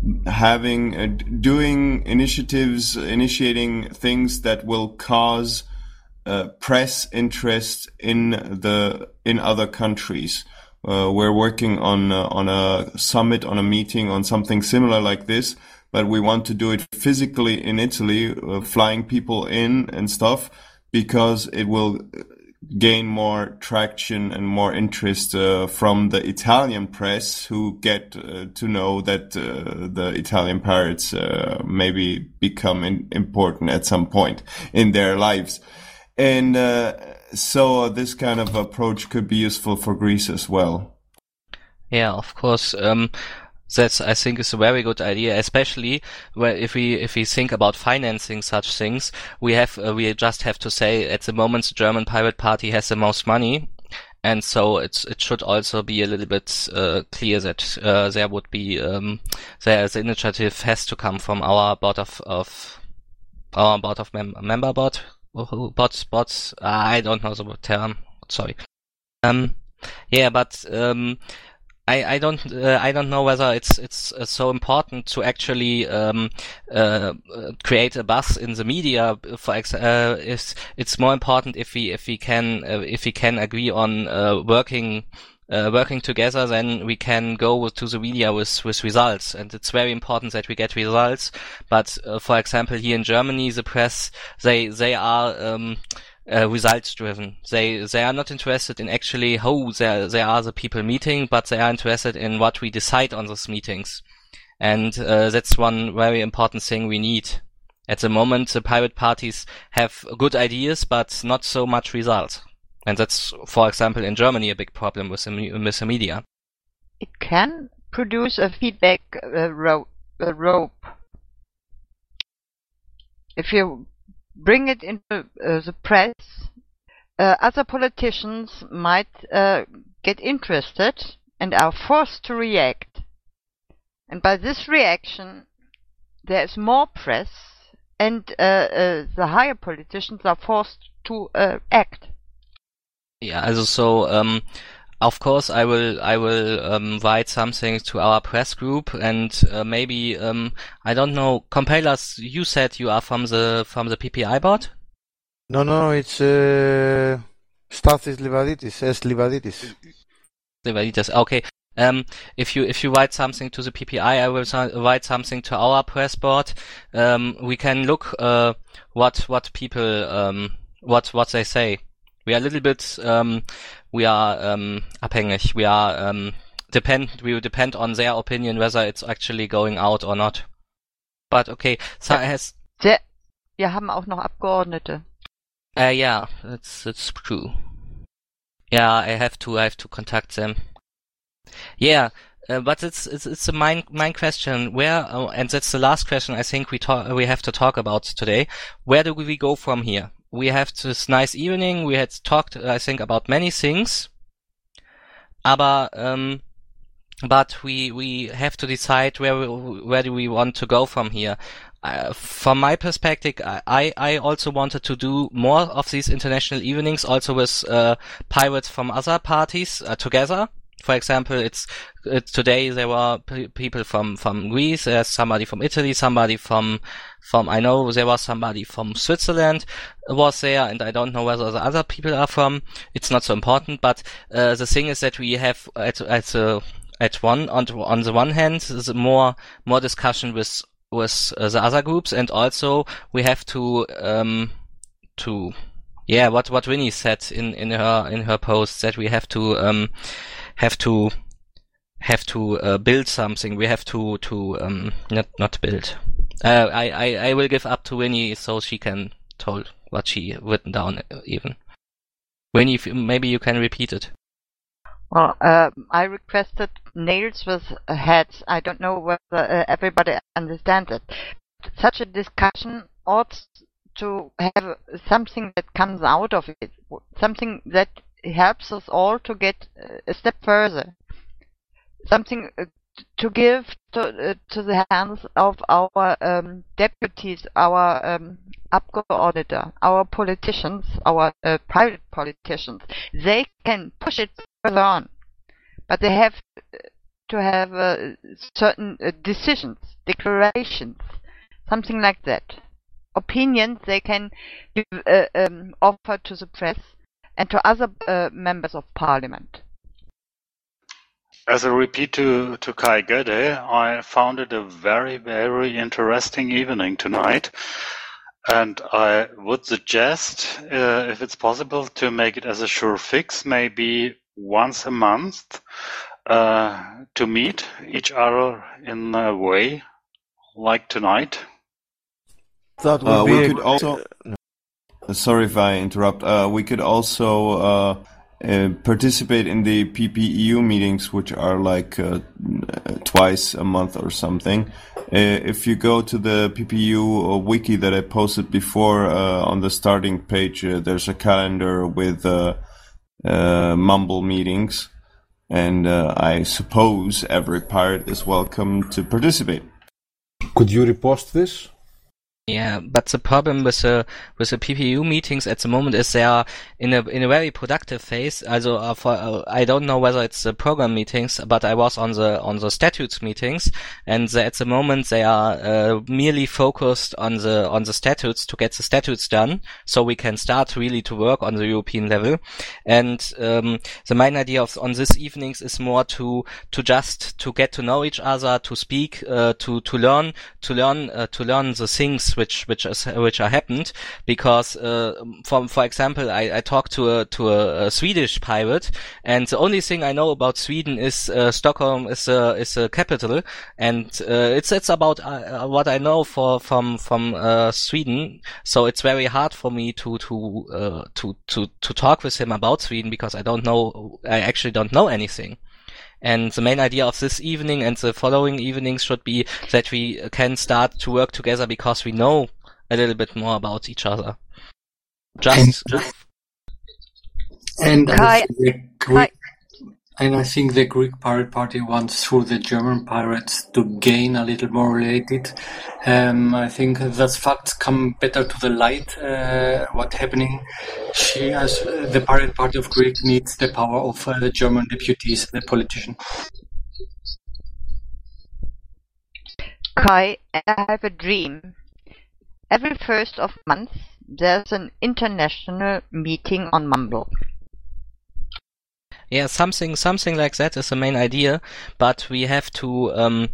initiating things that will cause press interest in other countries. We're working on a summit, on a meeting, on something similar like this, but we want to do it physically in Italy, flying people in and stuff, because it will gain more traction and more interest from the Italian press, who get to know that the Italian pirates maybe become important at some point in their lives. And so this kind of approach could be useful for Greece as well. Yeah, of course. That's, I think, is a very good idea, especially if we think about financing such things. We just have to say at the moment the German Pirate Party has the most money, and so it should also be a little bit clear that there would be the initiative has to come from our member board. Bots. I don't know the term. Sorry. Yeah, but I don't know whether it's so important to actually create a buzz in the media. It's more important if we can agree on working together, then we can go to the media with results, and it's very important that we get results. But for example, here in Germany, the press they are results driven. They are not interested in actually how they are the people meeting, but they are interested in what we decide on those meetings, and that's one very important thing we need. At the moment, the pirate parties have good ideas, but not so much results. And that's, for example, in Germany, a big problem with the media. It can produce a feedback rope. If you bring it into the press, other politicians might get interested and are forced to react. And by this reaction, there is more press, and the higher politicians are forced to act. Yeah, so of course I will write something to our press group, and maybe I don't know. Compilas, you said you are from the PPI board? No, it's Stathis Livadidis, Livadidis. Livadidis, okay. If you write something to the PPI, I will write something to our press board. We can look what people what they say. We are a little bit, we are abhängig. We are we will depend on their opinion whether it's actually going out or not. But okay, so wir haben auch noch Abgeordnete. Yeah, it's true. Yeah, I have to contact them. Yeah, but it's a main question. Where, and that's the last question I think we have to talk about today. Where do we go from here? We have this nice evening. We had talked, I think, about many things. But we have to decide where do we want to go from here. From my perspective, I also wanted to do more of these international evenings, also with pirates from other parties together. For example, today there were people from Greece, there's somebody from Italy, somebody from I know there was somebody from Switzerland was there, and I don't know whether the other people are from. It's not so important, but the thing is that we have on the one hand more discussion with the other groups, and also we have to what Winnie said in her post, that we have to build something. We have to not build. I will give up to Winnie so she can tell what she written down even. Winnie, maybe you can repeat it. Well, I requested nails with heads. I don't know whether everybody understands it. Such a discussion ought to have something that comes out of it, something that helps us all to get a step further, something to give to the hands of our deputies, our Abgeordnete, our politicians, our private politicians. They can push it further on, but they have to have certain decisions, declarations, something like that. Opinions they can give, offer to the press and to other members of parliament. As a repeat to Kai Gödde, I found it a very, very interesting evening tonight. And I would suggest, if it's possible, to make it as a sure fix, maybe once a month, to meet each other in a way like tonight. That would be we could also. Sorry if I interrupt. We could also participate in the PPEU meetings, which are like twice a month or something. If you go to the PPEU wiki that I posted before on the starting page, there's a calendar with mumble meetings, and I suppose every pirate is welcome to participate. Could you repost this? Yeah, but the problem with the PPU meetings at the moment is they are in a very productive phase. Also, I don't know whether it's the program meetings, but I was on the statutes meetings, and at the moment they are merely focused on the statutes to get the statutes done, so we can start really to work on the European level. And the main idea on these evenings is more to get to know each other, to speak, to learn the things which are happened, because for example I talked to a Swedish pirate, and the only thing I know about Sweden is Stockholm is a capital, and it's about what I know from Sweden. So it's very hard for me to talk with him about Sweden, because I actually don't know anything. And the main idea of this evening and the following evenings should be that we can start to work together because we know a little bit more about each other. I think the Greek Pirate Party wants, through the German pirates, to gain a little more related. I think that facts come better to the light. What's happening? The Pirate Party of Greek needs the power of the German deputies, the politician. Kai, I have a dream. Every first of month, there's an international meeting on Mumble. Yeah, something like that is the main idea, but we have to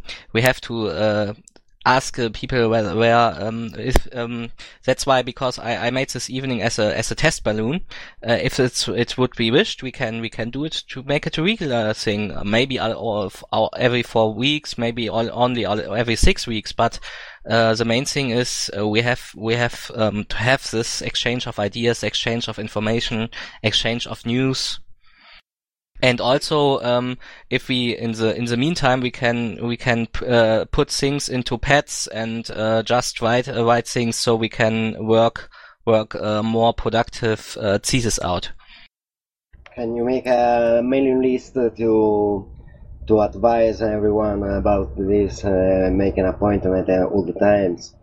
ask people where that's why, because I made this evening as a test balloon. If it would be wished, we can do it to make it a regular thing. Maybe every 4 weeks, maybe only every 6 weeks. But the main thing is we have to have this exchange of ideas, exchange of information, exchange of news. And also, if we in the meantime we can put things into pads and just write things, so we can work more productive thesis out. Can you make a mailing list to advise everyone about this, make an appointment all the times?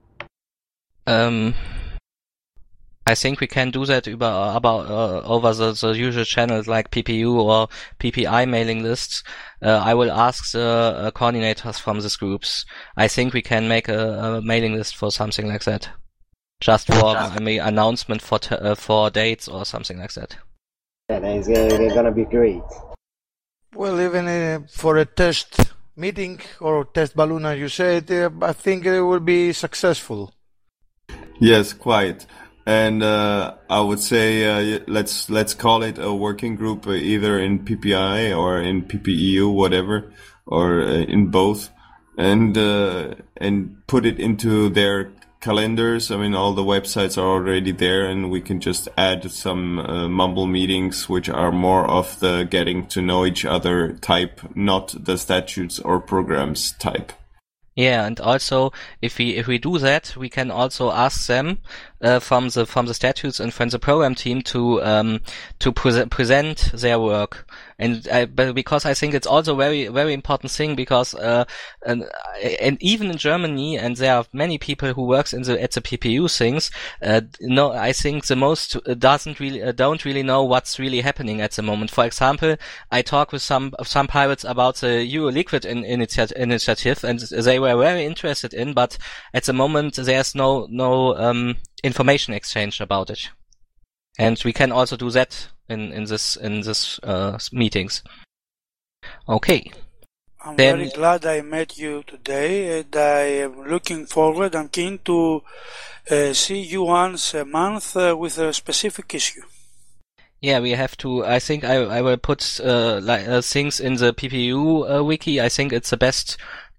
I think we can do that over the usual channels like PPU or PPI mailing lists. I will ask the coordinators from these groups. I think we can make a mailing list for something like that, just for announcement for dates or something like that. Yeah, it's gonna be great. Well, even for a test meeting or test balloon, as you said, I think it will be successful. Yes, quite. And I would say let's call it a working group, either in PPI or in PPEU, whatever, or in both, and put it into their calendars. I mean, all the websites are already there, and we can just add some Mumble meetings, which are more of the getting to know each other type, not the statutes or programs type. Yeah, and also if we do that, we can also ask them from the statutes and from the program team to present their work. And because I think it's also very very important thing, because and even in Germany, and there are many people who works at the PPU things. I think the most don't really know what's really happening at the moment. For example, I talk with some pirates about the Euroliquid initiative, and they were very interested in, but at the moment there's no information exchange about it. And we can also do that in this meetings. Okay. I'm very glad I met you today, and I am looking forward. I'm keen to see you once a month with a specific issue. Yeah, we have to. I think I will put things in the PPU wiki. I think it's the best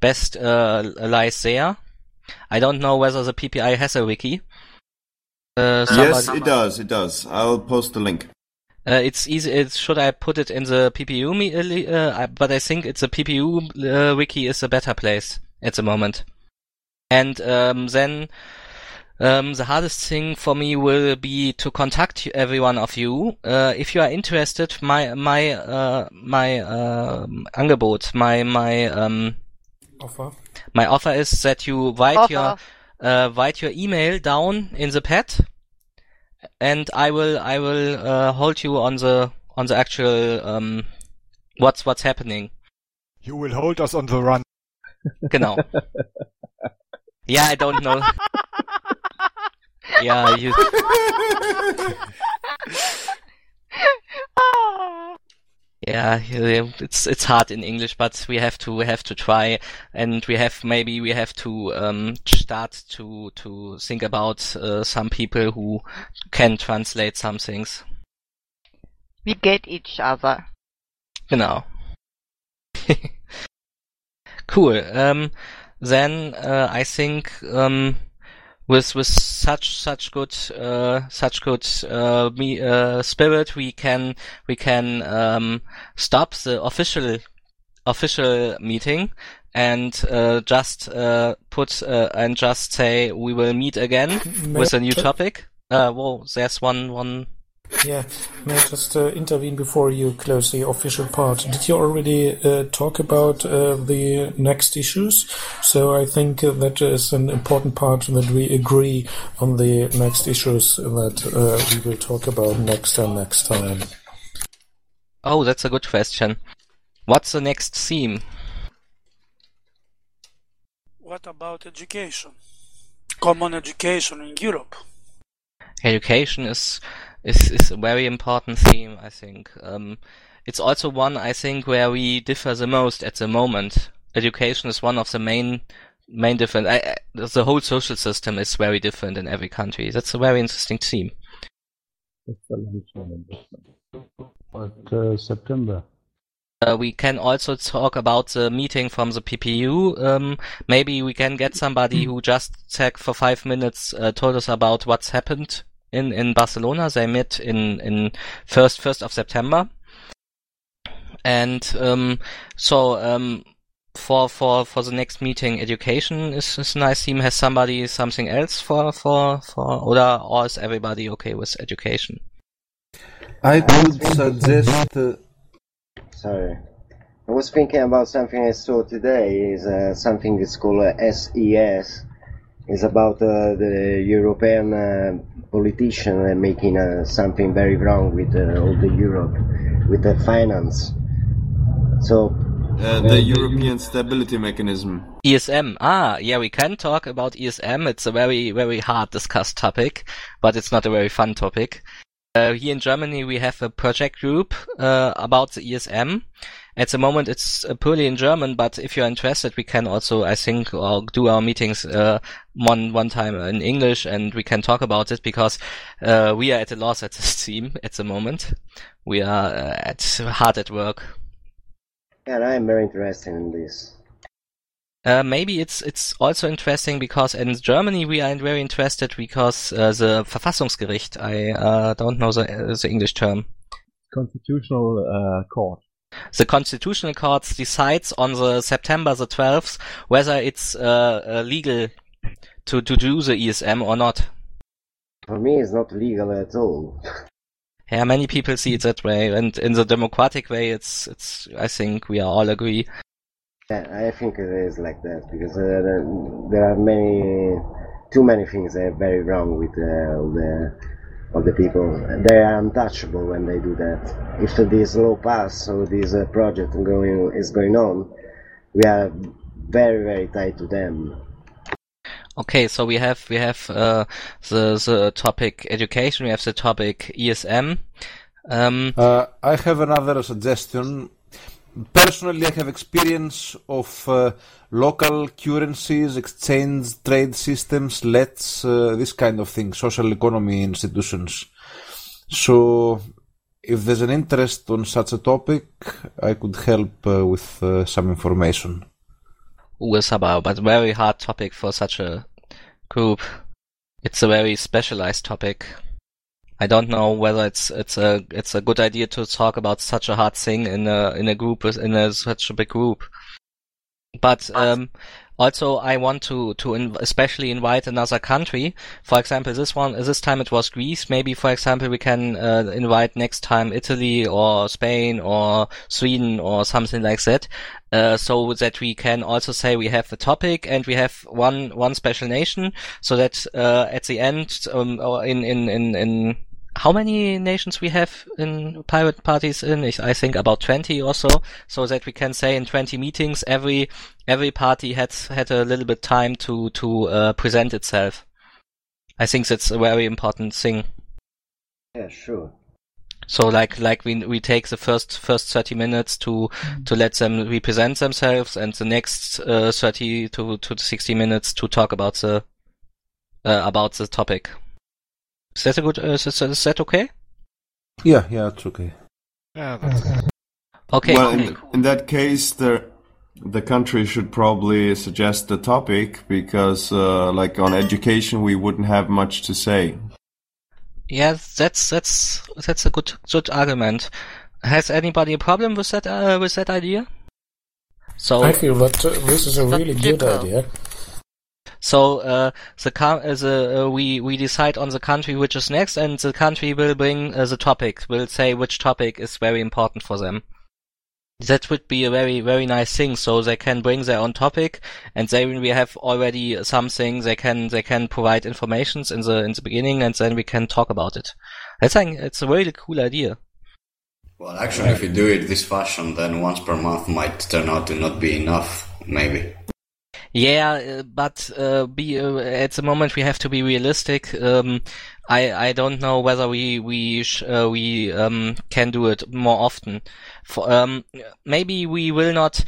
lies there. I don't know whether the PPI has a wiki. Yes, it does. I'll post the link. It's easy. Should I put it in the PPU? But I think it's the PPU wiki is a better place at the moment. And then the hardest thing for me will be to contact every one of you. If you are interested, my Angebot, my offer is that you write write your email down in the pad, and I will hold you on the actual what's happening. You will hold us on the run. Genau. Yeah, I don't know. Yeah, you. Yeah, it's hard in English, but we have to try, and we have to start to think about some people who can translate some things. We get each other. Genau. Cool. Then I think with such good spirit we can stop the official meeting and just say we will meet again with a new topic. Well, there's one. Yeah, may I just intervene before you close the official part? Did you already talk about the next issues? So I think that is an important part that we agree on the next issues that we will talk about next time. Oh, that's a good question. What's the next theme? What about education? Common education in Europe. Education is a very important theme, I think. It's also one, I think, where we differ the most at the moment. Education is one of the main different. The whole social system is very different in every country. That's a very interesting theme. It's a long-term investment. But September. We can also talk about the meeting from the PPU. Maybe we can get somebody who just for 5 minutes told us about what's happened in Barcelona. They met in 1st of September. And for the next meeting, education is a nice theme. Has somebody something else for or is everybody okay with education? I would suggest. Sorry, I was thinking about something I saw today. Is something that's called SES. It's about the European politician making something very wrong with all the Europe, with the finance. So the European Stability Mechanism. ESM. Yeah, we can talk about ESM. It's a very, very hard discussed topic, but it's not a very fun topic. Here in Germany, we have a project group about the ESM. At the moment, it's purely in German, but if you're interested, we can also, I think, do our meetings one time in English, and we can talk about it because we are at a loss at this theme at the moment. We are hard at work. Yeah, I'm very interested in this. Maybe it's also interesting because in Germany we are very interested because the Verfassungsgericht, I don't know the English term. Constitutional Court. The Constitutional Court decides on the September the 12th whether it's legal to do the ESM or not. For me, it's not legal at all. Yeah, many people see it that way, and in the democratic way, it's. I think we all agree. Yeah, I think it is like that because there are too many things that are very wrong with all the people. They are untouchable when they do that. If this law pass or this project is going on, we are very, very tied to them. Okay, so we have the topic education. We have the topic ESM. I have another suggestion. Personally, I have experience of local currencies, exchange trade systems, this kind of thing, social economy institutions. So, if there's an interest on such a topic, I could help with some information. But very hard topic for such a group. It's a very specialized topic. I don't know whether it's a good idea to talk about such a hard thing in a group in such a big group. But Also, I want to especially invite another country. For example, this time it was Greece. Maybe, for example, we can invite next time Italy or Spain or Sweden or something like that. So that we can also say we have the topic and we have one special nation, so that at the end, in how many nations we have in pirate parties I think about 20 or so that we can say in 20 meetings every party had a little bit time to present itself. I think that's a very important thing. Yeah, sure. So like we take the first 30 minutes to let them represent themselves, and the next 30 to 60 minutes to talk about the topic. Is that a good? Is that okay? Yeah, it's okay. Yeah, that's okay. Okay. Well, in that case, the country should probably suggest the topic, because, like on education, we wouldn't have much to say. Yeah, that's a good argument. Has anybody a problem with that idea? So I feel that this is a really good idea. So we decide on the country which is next, and the country will bring the topic. Will say which topic is very important for them. That would be a very, very nice thing. So they can bring their own topic, and when we have already something, they can provide informations in the beginning, and then we can talk about it. I think it's a really cool idea. Well, actually, if you do it this fashion, then once per month might turn out to not be enough, maybe. Yeah, but at the moment we have to be realistic. I don't know whether we can do it more often. Maybe we will not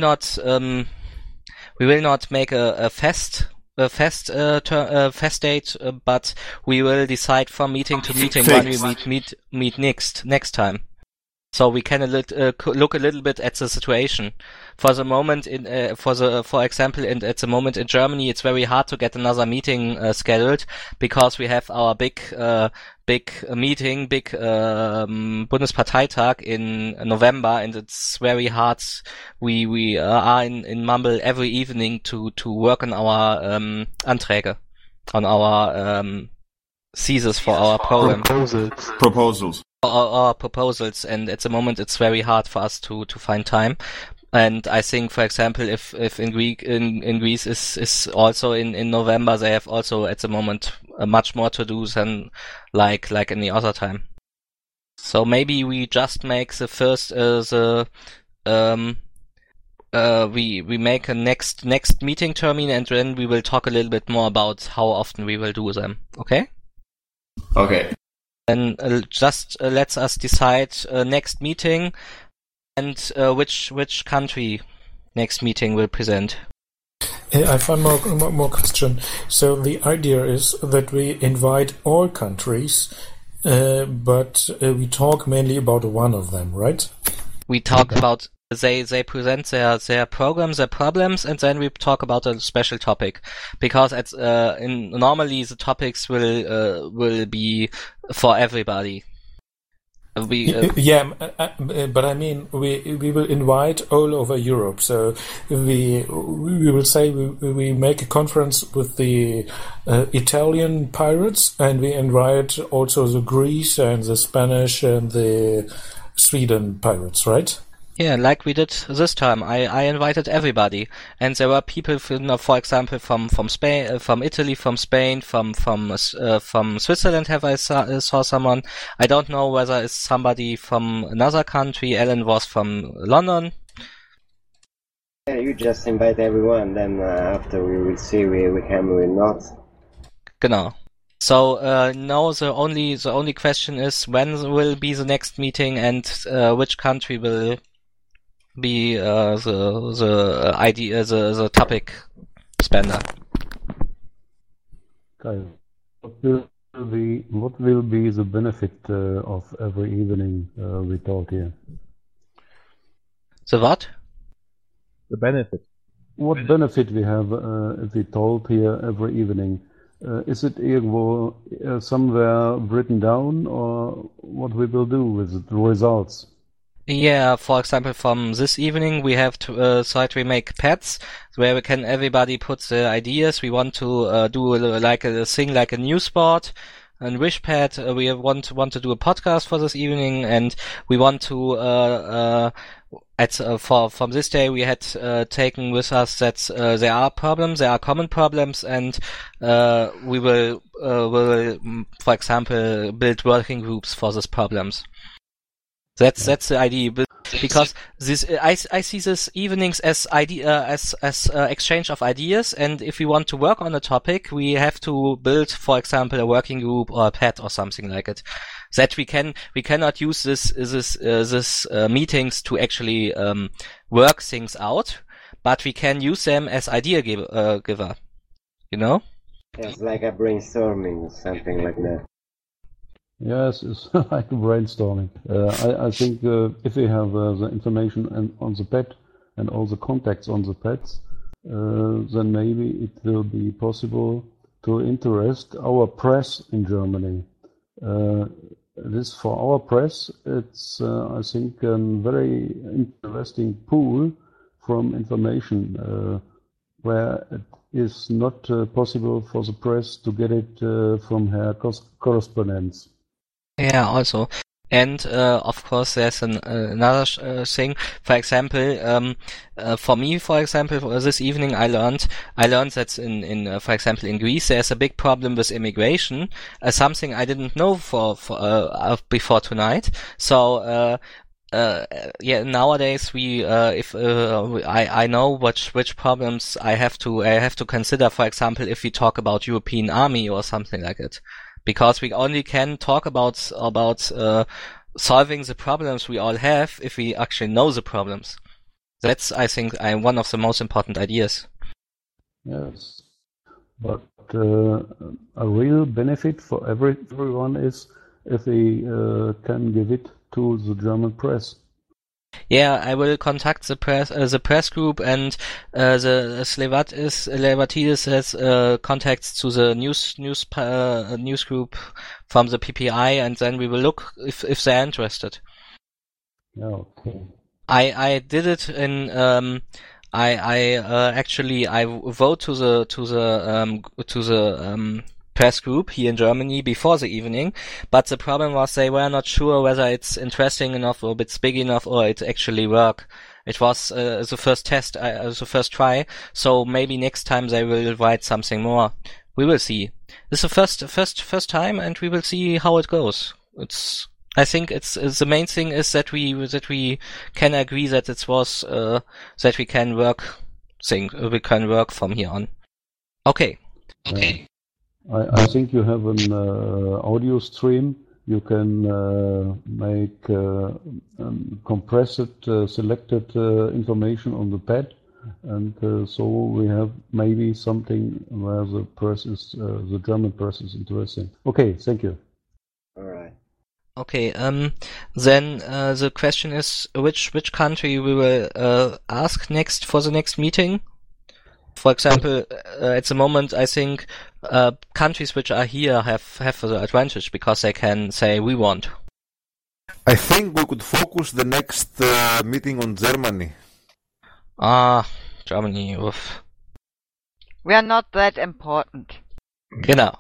make a fest date, but we will decide from meeting to meeting when we meet next time. So we can look a little bit at the situation. For the moment, for example, at the moment in Germany, it's very hard to get another meeting scheduled, because we have our big meeting, Bundesparteitag in November, and it's very hard. We are in Mumble every evening to work on our Anträge, on our thesis for our program. Proposals. Our proposals, and at the moment it's very hard for us to find time. And I think, for example, if in Greece is also in November, they have also at the moment much more to do than like any other time. So maybe we just make the first we make a next meeting termin, and then we will talk a little bit more about how often we will do them. Okay? Okay. And just let us decide next meeting, and which country next meeting will present. I have one more question. So the idea is that we invite all countries, but we talk mainly about one of them, right? We talk about they present their programs, their problems, and then we talk about a special topic, because normally the topics will be for everybody. Yeah, but I mean we will invite all over Europe. So we will say we make a conference with the Italian pirates, and we invite also the Greece and the Spanish and the Sweden pirates, right? Yeah, like we did this time. I invited everybody, and there were people from, for example, from Spain, from Italy, from Spain, from Switzerland. I saw someone. I don't know whether it's somebody from another country. Ellen was from London. Yeah, you just invite everyone. Then after we will see we can or not. Genau. So now the only question is when will be the next meeting, and which country will be the idea, the topic spender. Okay. What will be the benefit of every evening we talk here? The what? The benefit. What benefit we have if we talk here every evening? Is it irgendwo somewhere written down, or what we will do with the results? Yeah, for example, from this evening we have to thought we make pads where we can everybody put the ideas. We want to do like a thing like a news board and Wishpad. We want to do a podcast for this evening, and we want to from this day we had taken with us that there are problems, there are common problems, and we will for example build working groups for these problems. That's the idea, because this I see this evenings as exchange of ideas, and if we want to work on a topic, we have to build, for example, a working group or a pad or something like it. That we cannot use this meetings to actually work things out, but we can use them as idea giver. You know? It's like a brainstorming, something like that. Yes, it's like brainstorming. I think if we have the information on the pad and all the contacts on the pads, then maybe it will be possible to interest our press in Germany. This for our press, it's I think a very interesting pool from information where it is not possible for the press to get it from her correspondents. Yeah, also. And of course, there's another thing. For example, for me, for example, this evening I learned that in for example in Greece there's a big problem with immigration. Something I didn't know before tonight. So yeah, nowadays I know which problems I have to consider. For example, if we talk about European army or something like it. Because we only can talk about solving the problems we all have if we actually know the problems. That's, I think, one of the most important ideas. Yes, but a real benefit for everyone is if we can give it to the German press. Yeah, I will contact the press group, and the Levatidis has contacts to the news group from the PPI, and then we will look if they're interested. Okay. I did it in I wrote to the press group here in Germany before the evening, but the problem was they were not sure whether it's interesting enough or it's big enough or it actually work. It was the first test, the first try, so maybe next time they will write something more. We will see. This is the first time, and we will see how it goes. I think it's the main thing is that we can agree that it was that we can work from here on. Okay. I think you have an audio stream. You can make compressed, selected information on the pad, and so we have maybe something where the German press is interesting. Okay, thank you. All right. Okay. Then the question is which country we will ask next for the next meeting. For example, at the moment, I think countries which are here have the advantage because they can say we want. I think we could focus the next meeting on Germany. Germany. Oof. We are not that important. Genau.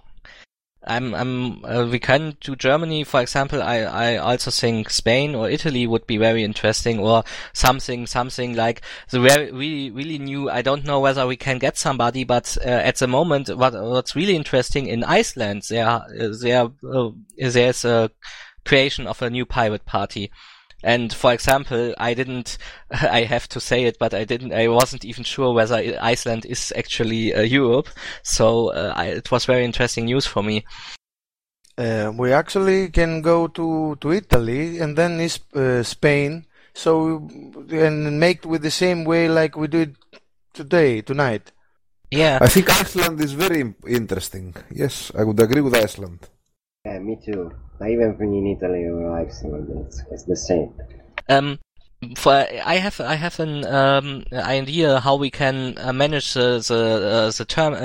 We can do Germany, for example. I also think Spain or Italy would be very interesting, or something like the really new. I don't know whether we can get somebody, but at the moment, what's really interesting in Iceland, there's a creation of a new pirate party. And for example, I have to say it, but I wasn't even sure whether Iceland is actually Europe. So it was very interesting news for me. We actually can go to Italy and then Spain. So and make with the same way like we did tonight. Yeah. I think Iceland is very interesting. Yes, I would agree with Iceland. Yeah, me too. Even in Italy or Iceland, it's the same. I have an idea how we can manage the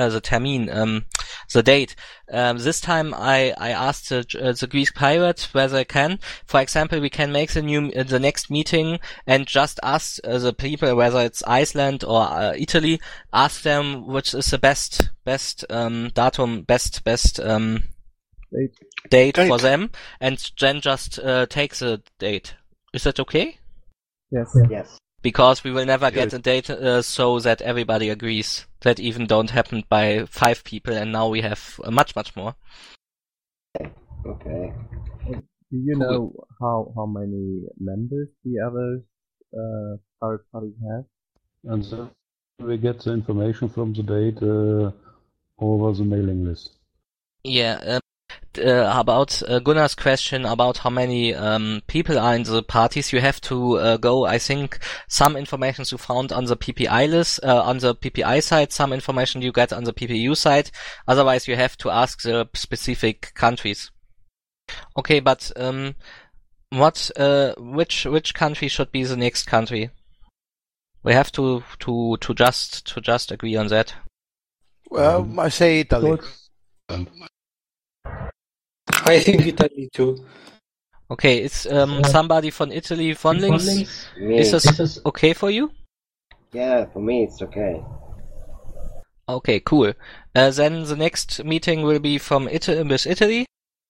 date. This time I asked the Greek pirate whether they can. For example, we can make the next meeting and just ask the people, whether it's Iceland or Italy, ask them which is the best date for them, and then just take the date. Is that okay? Yes. Yes. Because we will never get a date so that everybody agrees. That even don't happen by 5 people, and now we have much more. Okay. Do you know how many members the other pirate party has? And so we get the information from the date over the mailing list. Yeah. About Gunnar's question about how many people are in the parties, you have to go. I think some information you found on the PPI list, on the PPI side, some information you get on the PPU side. Otherwise, you have to ask the specific countries. Okay, but which country should be the next country? We have to just agree on that. Well, I say Italy. I think Italy too. Okay, it's somebody from Italy, von links. Is this okay for you? Yeah, for me it's okay. Okay, cool. Then the next meeting will be from Italy.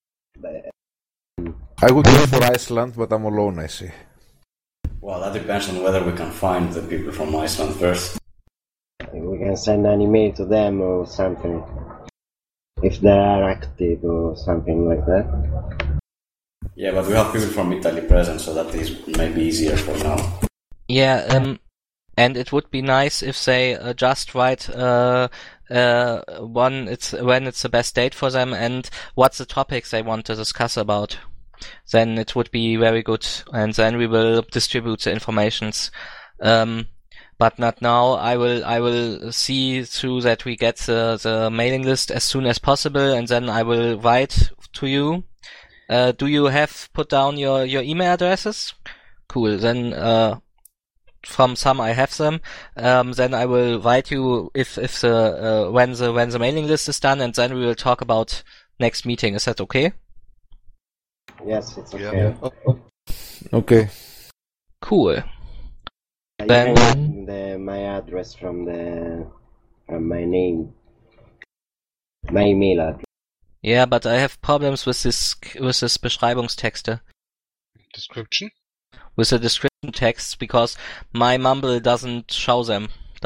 I would go for Iceland, but I'm alone, I see. Well, that depends on whether we can find the people from Iceland first. We can send an email to them or something. If they are active or something like that. Yeah, but we have people from Italy present, so that is maybe easier for now. Yeah, and it would be nice if they just write when it's the best date for them and what's the topics they want to discuss about. Then it would be very good, and then we will distribute the informations. But not now. I will see through that we get the mailing list as soon as possible, and then I will write to you. Do you have put down your email addresses? Cool. Then from some I have them. Then I will write you if the when the mailing list is done, and then we will talk about next meeting. Is that okay? Yes, it's okay. Yeah. Okay. Cool. You can get my address from my name, my email address. Yeah, but I have problems with this Beschreibungstexte. Description? With the description texts, because my Mumble don't show them.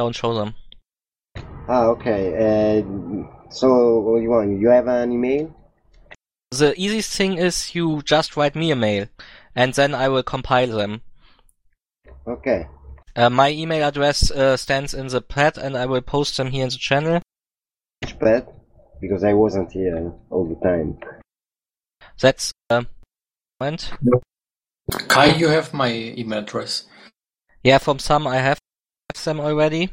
Ah, okay. So what do you want? You have an email? The easiest thing is you just write me a mail, and then I will compile them. Okay. My email address stands in the pad, and I will post them here in the channel. Which pad? Because I wasn't here all the time. That's moment. Kai, you have my email address. Yeah, from some I have them already.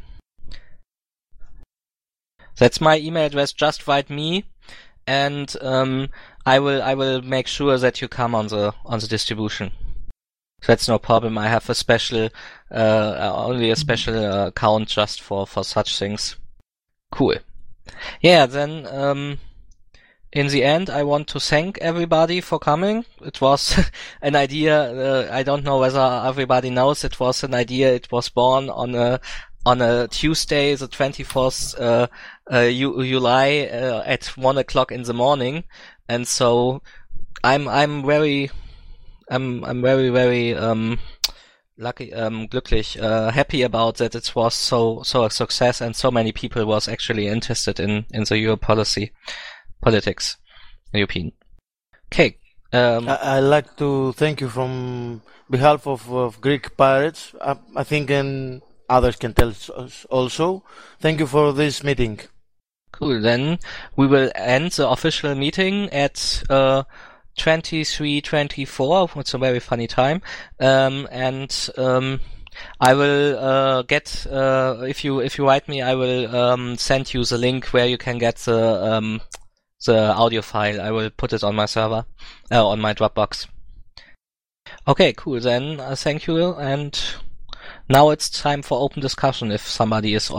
That's my email address. Just write me, and I will make sure that you come on the distribution. That's no problem. I have a special, only a special account just for such things. Cool. Yeah, then in the end, I want to thank everybody for coming. It was an idea. I don't know whether everybody knows. It was an idea. It was born on a Tuesday, the 24th July, at 1:00 in the morning, and so I'm very lucky, glücklich, happy about that. It was so a success, and so many people was actually interested in the politics, European. Okay. I'd like to thank you from behalf of Greek Pirates. I think others can tell us also. Thank you for this meeting. Cool. Then we will end the official meeting at 23:24. It's a very funny time. And I will get if you write me, I will send you the link where you can get the audio file. I will put it on my server, on my Dropbox. Okay, cool. Then thank you, and now it's time for open discussion. If somebody is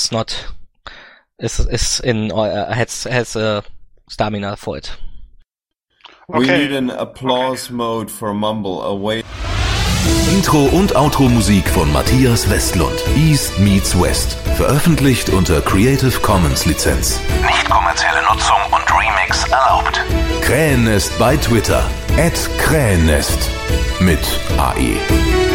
in or has stamina for it. We need an applause mode for Mumble away. Intro und Outro-Musik von Matthias Westlund. East meets West. Veröffentlicht unter Creative Commons Lizenz. Nicht kommerzielle Nutzung und Remix erlaubt. Krähennest bei Twitter. @Krähennest. Mit AE.